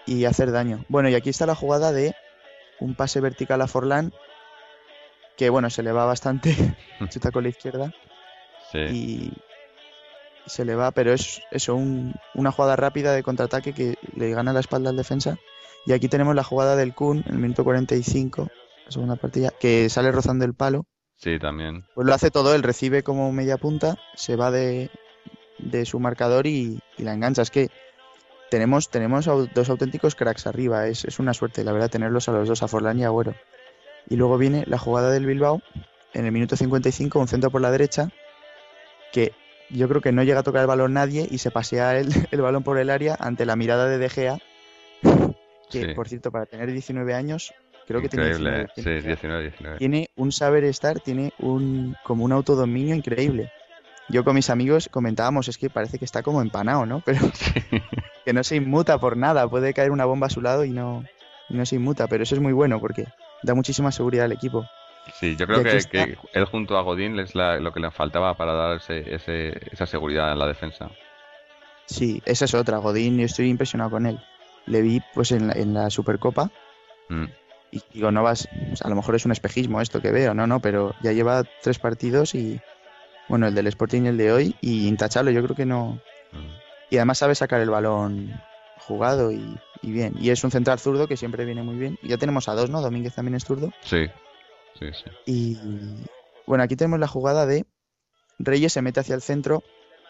y hacer daño. Bueno, y aquí está la jugada de un pase vertical a Forlán, que bueno, se le va bastante, chuta con la izquierda Sí. y se le va, pero es eso, una jugada rápida de contraataque que le gana la espalda al defensa. Y aquí tenemos la jugada del Kun en el minuto 45, la segunda partida, que sale rozando el palo. Sí, también. Pues lo hace todo, él recibe como media punta, se va de su marcador y la engancha. Es que tenemos dos auténticos cracks arriba, es una suerte, la verdad, tenerlos a los dos, a Forlán y a Agüero. Y luego viene la jugada del Bilbao, en el minuto 55, un centro por la derecha, que yo creo que no llega a tocar el balón nadie y se pasea el balón por el área ante la mirada de De Gea, que Sí. por cierto, para tener 19 años, creo que Increíble, tiene 19, sí, 19. tiene un saber estar, tiene como un autodominio increíble. Yo con mis amigos comentábamos, es que parece que está como empanado, ¿no? Pero Sí. que no se inmuta por nada, puede caer una bomba a su lado y no se inmuta, pero eso es muy bueno porque da muchísima seguridad al equipo. Sí, yo Y creo aquí que está, él junto a Godín es lo que le faltaba para dar esa seguridad en la defensa. sí, esa es otra, Godín, yo estoy impresionado con él. Le vi pues en la Supercopa Mm. y digo, no vas, o sea, a lo mejor es un espejismo esto que veo, no, pero ya lleva 3 partidos y, bueno, el del Sporting y el de hoy, y intachable, yo creo que no. Mm. Y además sabe sacar el balón jugado y bien. Y es un central zurdo que siempre viene muy bien. Y ya tenemos a 2, ¿no? Domínguez también es zurdo. Sí. Y bueno, aquí tenemos la jugada de Reyes se mete hacia el centro.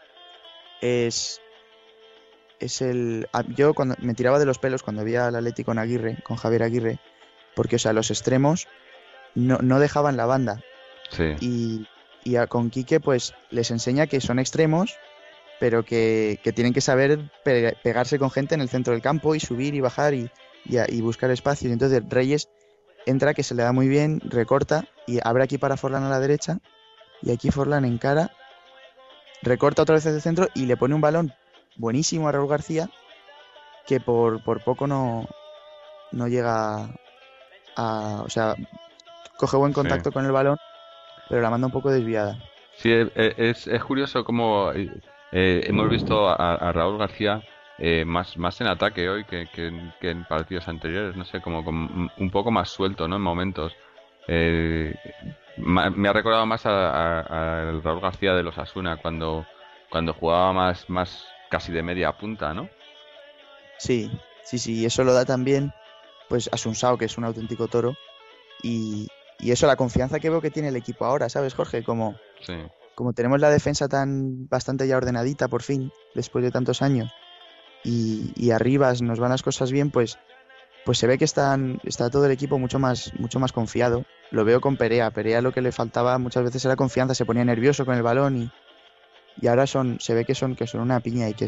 Yo cuando me tiraba de los pelos cuando veía al Atleti con Aguirre, con Javier Aguirre, porque, o sea, los extremos no dejaban la banda. Sí. Y con Quique, pues les enseña que son extremos, pero que tienen que saber pegarse con gente en el centro del campo y subir y bajar y buscar espacios. Y entonces Reyes entra, que se le da muy bien, recorta y abre aquí para Forlán a la derecha. Y aquí Forlán encara, recorta otra vez desde el centro y le pone un balón buenísimo a Raúl García, que por poco no llega o sea, coge buen contacto con el balón, pero la manda un poco desviada. Sí, es curioso cómo hemos visto a Raúl García más en ataque hoy que en partidos anteriores, no sé, como un poco más suelto, ¿no? En momentos. Me ha recordado más al Raúl García de los Asuna cuando jugaba más casi de media punta, ¿no? Sí, y eso lo da también pues a Sunsao, que es un auténtico toro, y eso, la confianza que veo que tiene el equipo ahora, ¿sabes, Jorge? Como tenemos la defensa bastante ya ordenadita por fin, después de tantos años, y arriba nos van las cosas bien, pues se ve que está todo el equipo mucho más confiado. Lo veo con Perea lo que le faltaba muchas veces era confianza, se ponía nervioso con el balón y ahora se ve que son una piña y que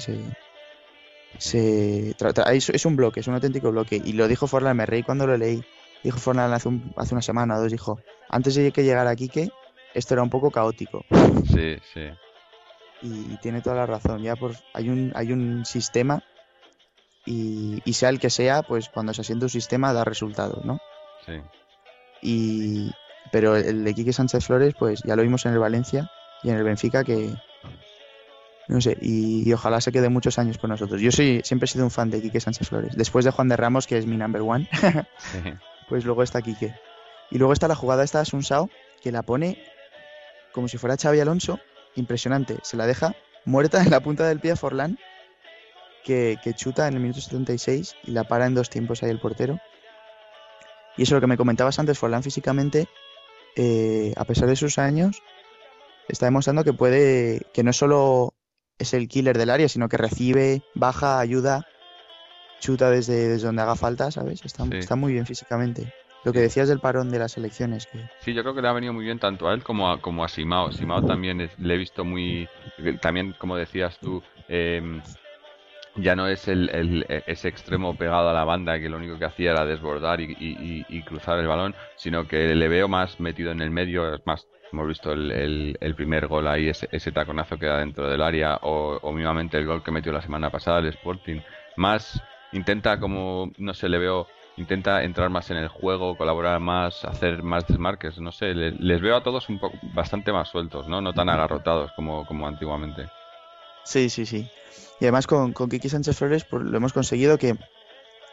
es un bloque, es un auténtico bloque. Y lo dijo Forlán, me reí cuando lo leí. Dijo Forlán hace una semana o 2, dijo, antes de que llegara Quique, esto era un poco caótico. Sí. Y tiene toda la razón. Ya hay un sistema y sea el que sea, pues cuando se asienta un sistema da resultados, ¿no? Sí. Pero el de Quique Sánchez Flores, pues ya lo vimos en el Valencia y en el Benfica, que no sé, y ojalá se quede muchos años con nosotros. Yo siempre he sido un fan de Quique Sánchez Flores. Después de Juan de Ramos, que es mi number one, pues luego está Quique. Y luego está la jugada esta de Sunsao, que la pone como si fuera Xavi Alonso, impresionante. Se la deja muerta en la punta del pie a Forlán, que chuta en el minuto 76 y la para en 2 tiempos ahí el portero. Y eso, lo que me comentabas antes, Forlán físicamente, a pesar de sus años, está demostrando que no solo es el killer del área, sino que recibe, baja, ayuda, chuta desde donde haga falta, ¿sabes? Está muy bien físicamente. Lo que decías del parón de las elecciones. Sí, yo creo que le ha venido muy bien tanto a él como a Simao. Simao también le he visto muy... También, como decías tú, ya no es ese extremo pegado a la banda que lo único que hacía era desbordar y cruzar el balón, sino que le veo más metido en el medio. Es más, hemos visto el primer gol ahí, ese taconazo que da dentro del área, o mínimamente el gol que metió la semana pasada el Sporting. Más intenta, como, no sé, le veo... Intenta entrar más en el juego, colaborar más, hacer más desmarques, no sé, les veo a todos bastante más sueltos, ¿no? No tan agarrotados como antiguamente. Sí. Y además con Quique Sánchez Flores pues, lo hemos conseguido que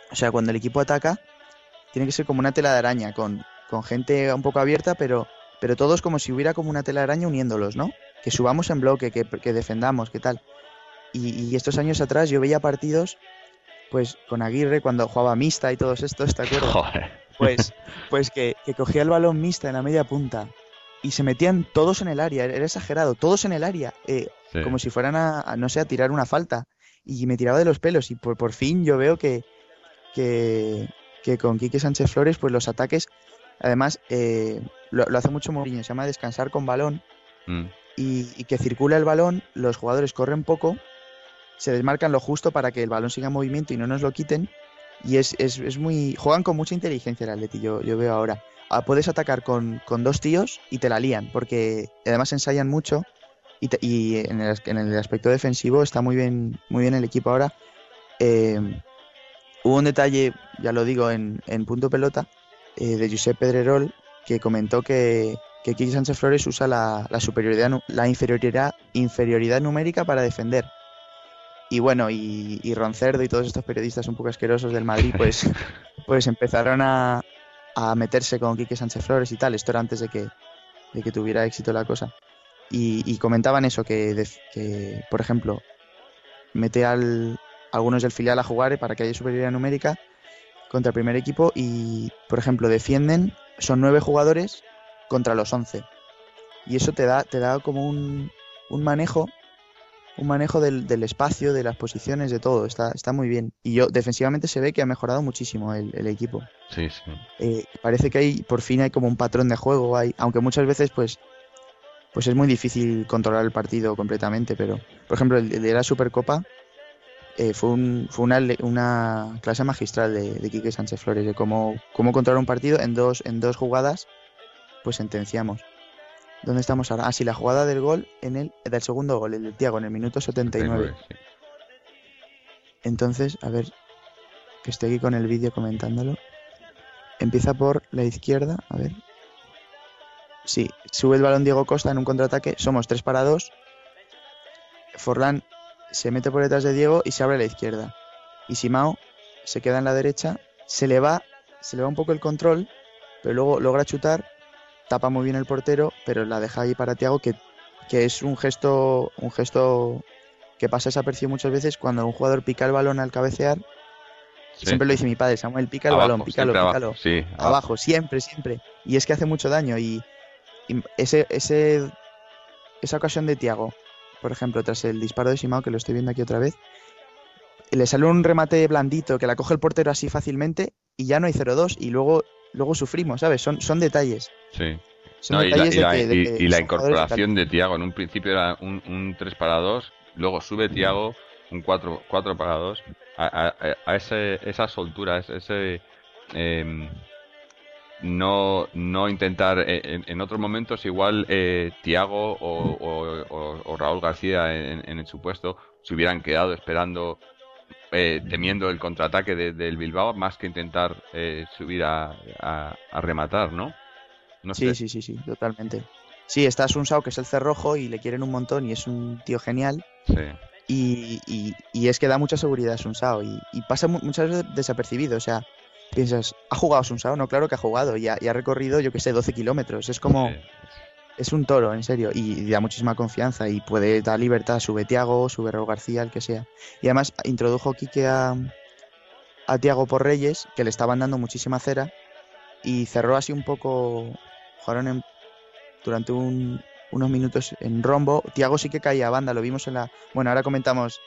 O sea, cuando el equipo ataca, tiene que ser como una tela de araña, con gente un poco abierta, pero todos como si hubiera como una tela de araña uniéndolos, ¿no? Que subamos en bloque, que defendamos, que tal. Y estos años atrás yo veía partidos, pues con Aguirre, cuando jugaba mixta y todos estos, ¿te acuerdas? Joder. Pues que cogía el balón mixta en la media punta y se metían todos en el área, era exagerado, todos en el área, Sí. como si fueran no sé, a tirar una falta. Y me tiraba de los pelos y por fin yo veo que con Quique Sánchez Flores, pues los ataques, además, lo hace mucho Mourinho, se llama descansar con balón Mm. y que circula el balón, los jugadores corren poco, se desmarcan lo justo para que el balón siga en movimiento y no nos lo quiten. Y es muy... Juegan con mucha inteligencia el Atleti, yo veo ahora. Puedes atacar con dos tíos y te la lían, porque además ensayan mucho y en el aspecto defensivo está muy bien el equipo ahora. Hubo un detalle, ya lo digo, en Punto Pelota, de Josep Pedrerol, que comentó que Quique Sánchez Flores usa la inferioridad numérica para defender. Y bueno, y Roncerdo y todos estos periodistas un poco asquerosos del Madrid, pues empezaron a meterse con Quique Sánchez Flores y tal. Esto era antes de que tuviera éxito la cosa. Y comentaban eso, que por ejemplo, mete algunos del filial a jugar para que haya superioridad numérica contra el primer equipo y, por ejemplo, defienden, son 9 jugadores contra los 11. Y eso te da como un manejo del espacio, de las posiciones, de todo. Está muy bien. Y defensivamente se ve que ha mejorado muchísimo el equipo. Sí. Parece que por fin hay como un patrón de juego, aunque muchas veces pues es muy difícil controlar el partido completamente, pero por ejemplo el de la Supercopa fue una clase magistral de Quique Sánchez Flores, de cómo controlar un partido en dos jugadas, pues sentenciamos. ¿Dónde estamos ahora? Sí, la jugada del gol del segundo gol, el de Thiago, en el minuto 79. Sí. Entonces, a ver, que estoy aquí con el vídeo comentándolo. Empieza por la izquierda, a ver. Sí, sube el balón Diego Costa en un contraataque, somos 3 para 2. Forlán se mete por detrás de Diego y se abre a la izquierda. Y Simao se queda en la derecha, se le va un poco el control, pero luego logra chutar, tapa muy bien el portero, pero la deja ahí para Thiago, que es un gesto que pasa desapercibido muchas veces cuando un jugador pica el balón al cabecear. Sí. Siempre lo dice mi padre, Samuel, pica el balón, pícalo. Abajo, sí, abajo, siempre. Y es que hace mucho daño y esa ocasión de Thiago, por ejemplo, tras el disparo de Simao, que lo estoy viendo aquí otra vez, le sale un remate blandito que la coge el portero así fácilmente y ya no hay 0-2 y luego sufrimos, ¿sabes? Son detalles. Sí. Son detalles y la incorporación de Thiago, en un principio era un 3 para 2, luego sube Thiago un 4 para 2, a esa soltura, no intentar en otros momentos igual Thiago o Raúl García en el supuesto se hubieran quedado esperando, temiendo el contraataque del Bilbao más que intentar subir a rematar, ¿no? No sé. Sí, totalmente. Sí, está Sunsao, que es el cerrojo y le quieren un montón y es un tío genial. Sí. Y es que da mucha seguridad a Sunsao y pasa muchas veces desapercibido, o sea, piensas, ¿ha jugado Sunsao? No, claro que ha jugado y ha recorrido, yo que sé, 12 kilómetros. Es como... Sí. Es un toro, en serio, y da muchísima confianza y puede dar libertad. Sube Thiago, sube Raúl García, el que sea. Y además introdujo Quique a Thiago por Reyes, que le estaban dando muchísima cera, y cerró así un poco... Jugaron durante unos minutos en rombo. Thiago sí que caía a banda, lo vimos en la... Bueno, ahora comentamos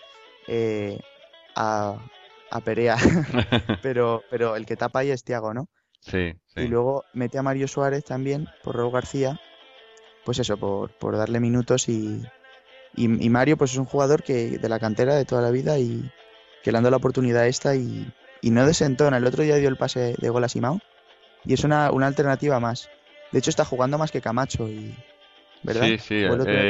a Perea, pero el que tapa ahí es Thiago, ¿no? Sí. Y luego mete a Mario Suárez también por Raúl García, pues eso, por darle minutos y Mario pues es un jugador que de la cantera de toda la vida y que le han dado la oportunidad esta y no desentona. El otro día dio el pase de gol a Simao y es una alternativa más. De hecho está jugando más que Camacho y... ¿verdad? Sí.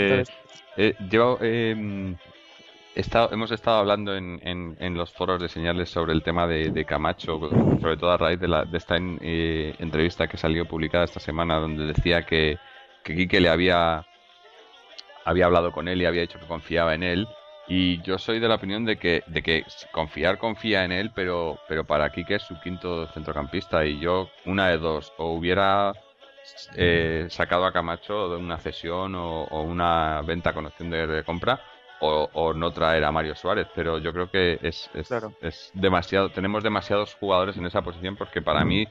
Hemos estado hablando en los foros de señales sobre el tema de Camacho, sobre todo a raíz de esta entrevista que salió publicada esta semana, donde decía que Quique le había hablado con él y había dicho que confiaba en él Y yo soy de la opinión de que confía en él, pero para Quique es su quinto centrocampista. Y yo, una de dos, o hubiera sacado a Camacho de una cesión o una venta con opción de compra, o no traer a Mario Suárez. Pero yo creo que Claro. es demasiado, tenemos demasiados jugadores en esa posición, porque para mí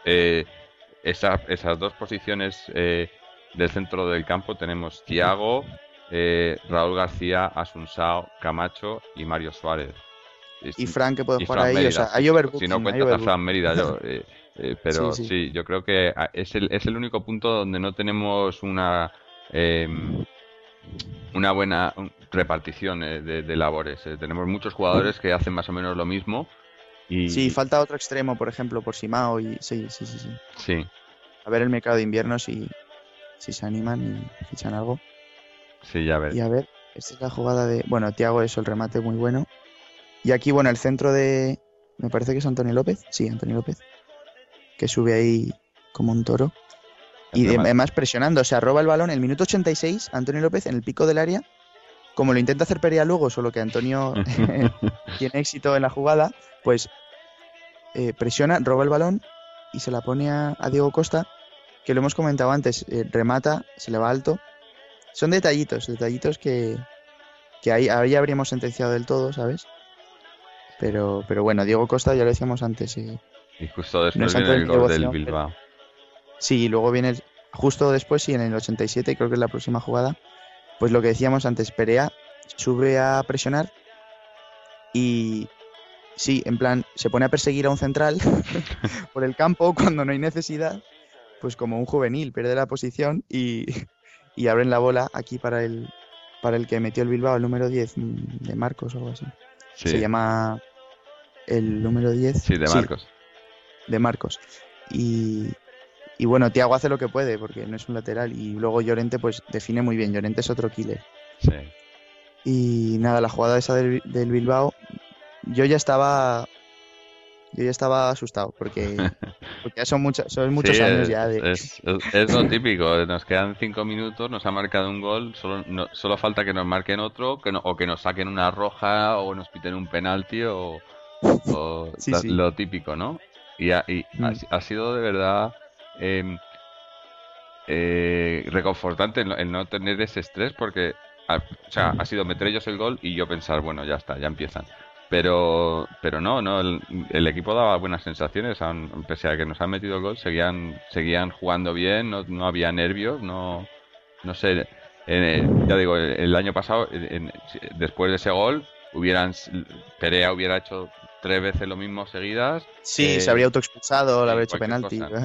esas dos posiciones del centro del campo tenemos Thiago, Raúl García, Asunsao, Camacho y Mario Suárez. Y Fran que puede Y jugar Fran ahí, o Mérida, sea, sí, hay si no overbooking, hay cuentas a Fran overbooking. Mérida, pero Sí, sí. sí, yo creo que es el único punto donde no tenemos eh, una buena repartición de labores. Tenemos muchos jugadores que hacen más o menos lo mismo Sí, y falta otro extremo, por ejemplo, por Simao y sí, sí, sí, sí. sí, A ver el mercado de invierno si se animan y fichan algo. sí, ya ves. Y a ver, esta es la jugada de... Bueno, Thiago es el remate muy bueno. Y aquí, bueno, el centro de... Me parece que es Antonio López. Sí, Antonio López. Que sube ahí como un toro. El Y remate. además presionando, o sea, roba el balón. El minuto 86, Antonio López en el pico del área. Como lo intenta hacer Perea luego, solo que Antonio tiene éxito en la jugada, pues presiona, roba el balón y se la pone a Diego Costa, que lo hemos comentado antes, remata, se le va alto. Son detallitos que ahí habríamos sentenciado del todo, ¿sabes? Pero bueno, Diego Costa, ya lo decíamos antes, Y justo no después es santo viene de el mi gol del devoción, pero Bilbao. sí, luego viene justo después, sí, en el 87, creo que es la próxima jugada, pues lo que decíamos antes, Perea sube a presionar y sí, en plan, se pone a perseguir a un central por el campo cuando no hay necesidad, pues como un juvenil, pierde la posición y abren la bola aquí para el que metió el Bilbao, el número 10 de Marcos o algo así. Se Sí, llama el número 10, sí, de sí, Marcos. de Marcos. Y, y bueno, Thiago hace lo que puede porque no es un lateral y luego Llorente pues define muy bien, Llorente es otro killer. Sí. Y nada, la jugada esa del Bilbao, yo ya estaba asustado porque ya son Sí, muchos años ya de... es lo típico. Nos quedan 5 minutos, nos ha marcado un gol, solo falta que nos marquen otro, o que nos saquen una roja, o nos piten un penalti, o Sí, sí. lo típico, ¿no? Mm. Ha sido de verdad em, reconfortante el no tener ese estrés, porque o sea, ha sido meter ellos el gol y yo pensar, bueno, ya está, ya empiezan. Pero no, el equipo daba buenas sensaciones, pese a que nos han metido el gol, seguían jugando bien, no había nervios, no sé, ya digo, el año pasado, después de ese gol, Perea hubiera hecho 3 veces lo mismo seguidas, Sí, se habría autoexpulsado, le sí, habría hecho cualquier penalti. cosa.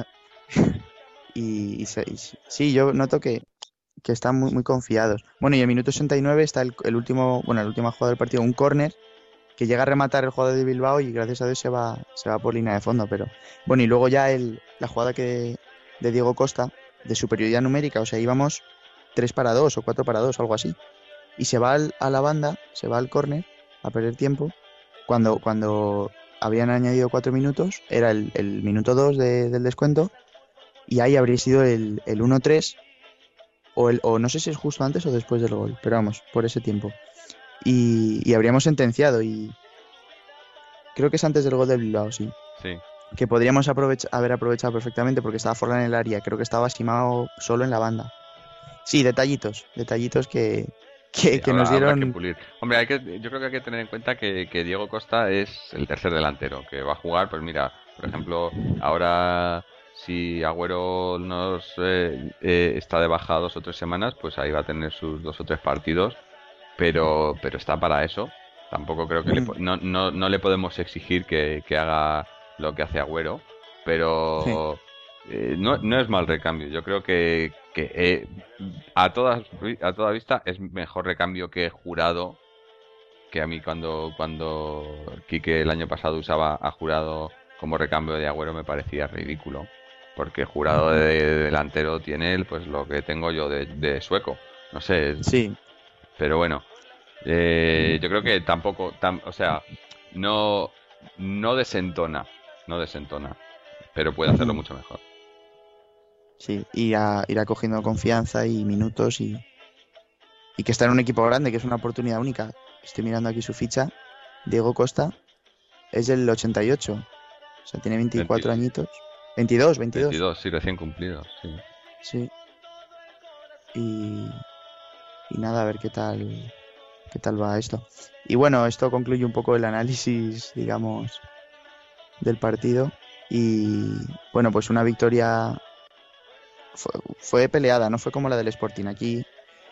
Sí, yo noto que están muy, muy confiados. Bueno, y en el minuto 69 está el último, bueno, la última jugada del partido, un córner que llega a rematar el jugador de Bilbao y gracias a Dios se va por línea de fondo. Pero bueno, y luego ya la jugada de Diego Costa, de superioridad numérica, o sea, íbamos 3-2 o 4-2, algo así. Y se va a la banda, se va al córner a perder tiempo. Cuando habían añadido 4 minutos, era el minuto 2 del descuento, y ahí habría sido el 1-3, o no sé si es justo antes o después del gol, pero vamos, por ese tiempo. Y habríamos sentenciado, y creo que es antes del gol del Bilbao, sí. Sí. Que podríamos haber aprovechado perfectamente porque estaba Forlán en el área, creo que estaba Simao solo en la banda. Sí, detallitos Sí, que nos habrá que dieron. pulir. Hombre, yo creo que hay que tener en cuenta que Diego Costa es el tercer delantero que va a jugar. Pues mira, por ejemplo, ahora si Agüero está de baja 2 o 3 semanas, pues ahí va a tener sus 2 o 3 partidos. Pero está para eso. Tampoco creo que no le podemos exigir que haga lo que hace Agüero, Sí. pero no es mal recambio. Yo creo que a toda vista es mejor recambio que Jurado, que a mí cuando Quique el año pasado usaba a Jurado como recambio de Agüero me parecía ridículo, porque Jurado de delantero tiene él pues lo que tengo yo de sueco, no sé, Sí. pero bueno, yo creo que tampoco, o sea, no, no desentona, pero puede hacerlo mucho mejor. Sí, irá cogiendo confianza y minutos y que está en un equipo grande, que es una oportunidad única. estoy mirando aquí su ficha, Diego Costa, es del 88. O sea, tiene 24 añitos. 22. 22, sí, recién cumplidos, sí. Sí. Y nada, a ver qué tal va esto. Y bueno, esto concluye un poco el análisis, digamos, del partido. Y bueno, pues una victoria fue peleada, no fue como la del Sporting. Aquí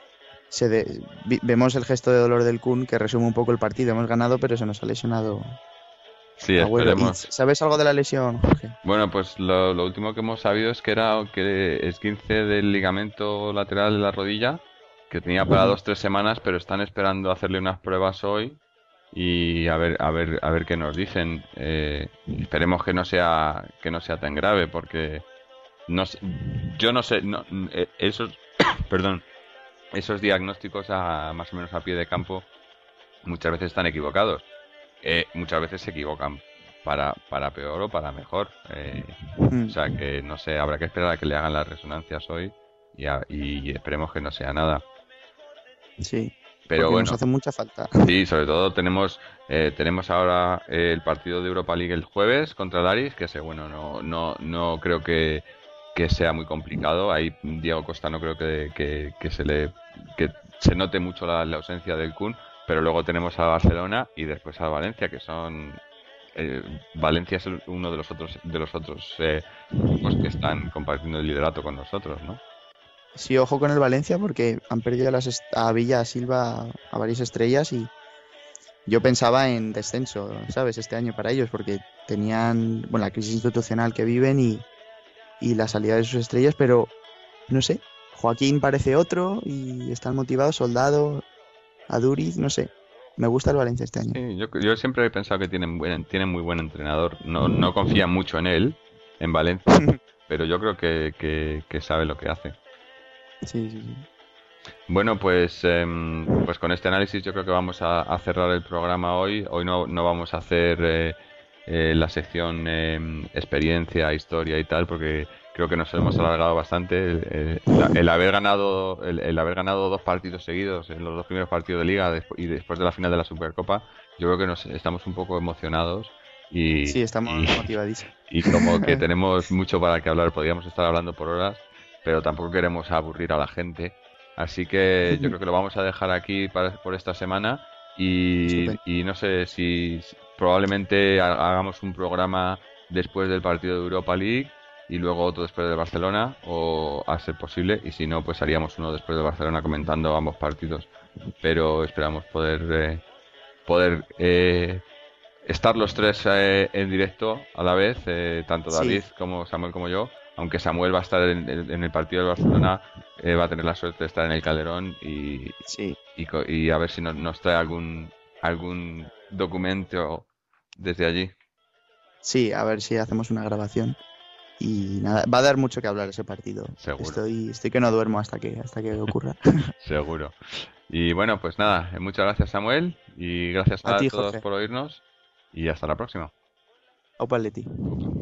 vemos el gesto de dolor del Kun que resume un poco el partido. Hemos ganado, pero se nos ha lesionado Sí, Agüero. esperemos. ¿Sabes algo de la lesión, Jorge? Bueno, pues lo último que hemos sabido es que era que esguince del ligamento lateral de la rodilla, que tenía para 2-3 semanas, pero están esperando hacerle unas pruebas hoy y a ver qué nos dicen. Esperemos que no sea tan grave, porque yo no sé, esos perdón, esos diagnósticos más o menos a pie de campo muchas veces están equivocados. Muchas veces se equivocan para peor o para mejor. O sea que no sé, habrá que esperar a que le hagan las resonancias hoy y esperemos que no sea nada. Sí, pero porque bueno, nos hace mucha falta. Sí, sobre todo tenemos ahora el partido de Europa League el jueves contra el Aris, que bueno, no creo que sea muy complicado. Ahí Diego Costa no creo que se note mucho la ausencia del Kun, pero luego tenemos a Barcelona y después a Valencia, que son Valencia es uno de los otros grupos que están compartiendo el liderato con nosotros, ¿no? Sí, ojo con el Valencia porque han perdido a Villa, a Silva, a varias estrellas y yo pensaba en descenso, ¿sabes? Este año para ellos porque tenían, bueno, la crisis institucional que viven y la salida de sus estrellas, pero no sé, Joaquín parece otro y están motivados, Soldado, Aduriz, no sé. Me gusta el Valencia este año. Sí, yo siempre he pensado que tienen muy buen entrenador. No confía mucho en él, en Valencia, pero yo creo que sabe lo que hace. Sí. Bueno, pues con este análisis yo creo que vamos a cerrar el programa hoy. Hoy no vamos a hacer la sección experiencia, historia y tal, porque creo que nos hemos alargado bastante. El haber ganado 2 partidos seguidos en los 2 primeros partidos de liga y después de la final de la Supercopa, yo creo que estamos un poco emocionados sí, estamos motivadísimos. Y como que tenemos mucho para que hablar, podríamos estar hablando por horas, pero tampoco queremos aburrir a la gente. Así que yo creo que lo vamos a dejar aquí por esta semana y no sé si probablemente hagamos un programa después del partido de Europa League y luego otro después de Barcelona, o a ser posible, y si no, pues haríamos uno después de Barcelona comentando ambos partidos. Pero esperamos poder estar los tres en directo a la vez, tanto David como Samuel como yo. Aunque Samuel va a estar en el partido de Barcelona, va a tener la suerte de estar en el Calderón y a ver si nos trae algún documento desde allí. Sí, a ver si hacemos una grabación. Y nada, va a dar mucho que hablar ese partido. Seguro. Estoy que no duermo hasta que ocurra. Seguro. Y bueno, pues nada, muchas gracias Samuel y gracias a ti, todos Jorge, por oírnos y hasta la próxima. Aupa Atleti.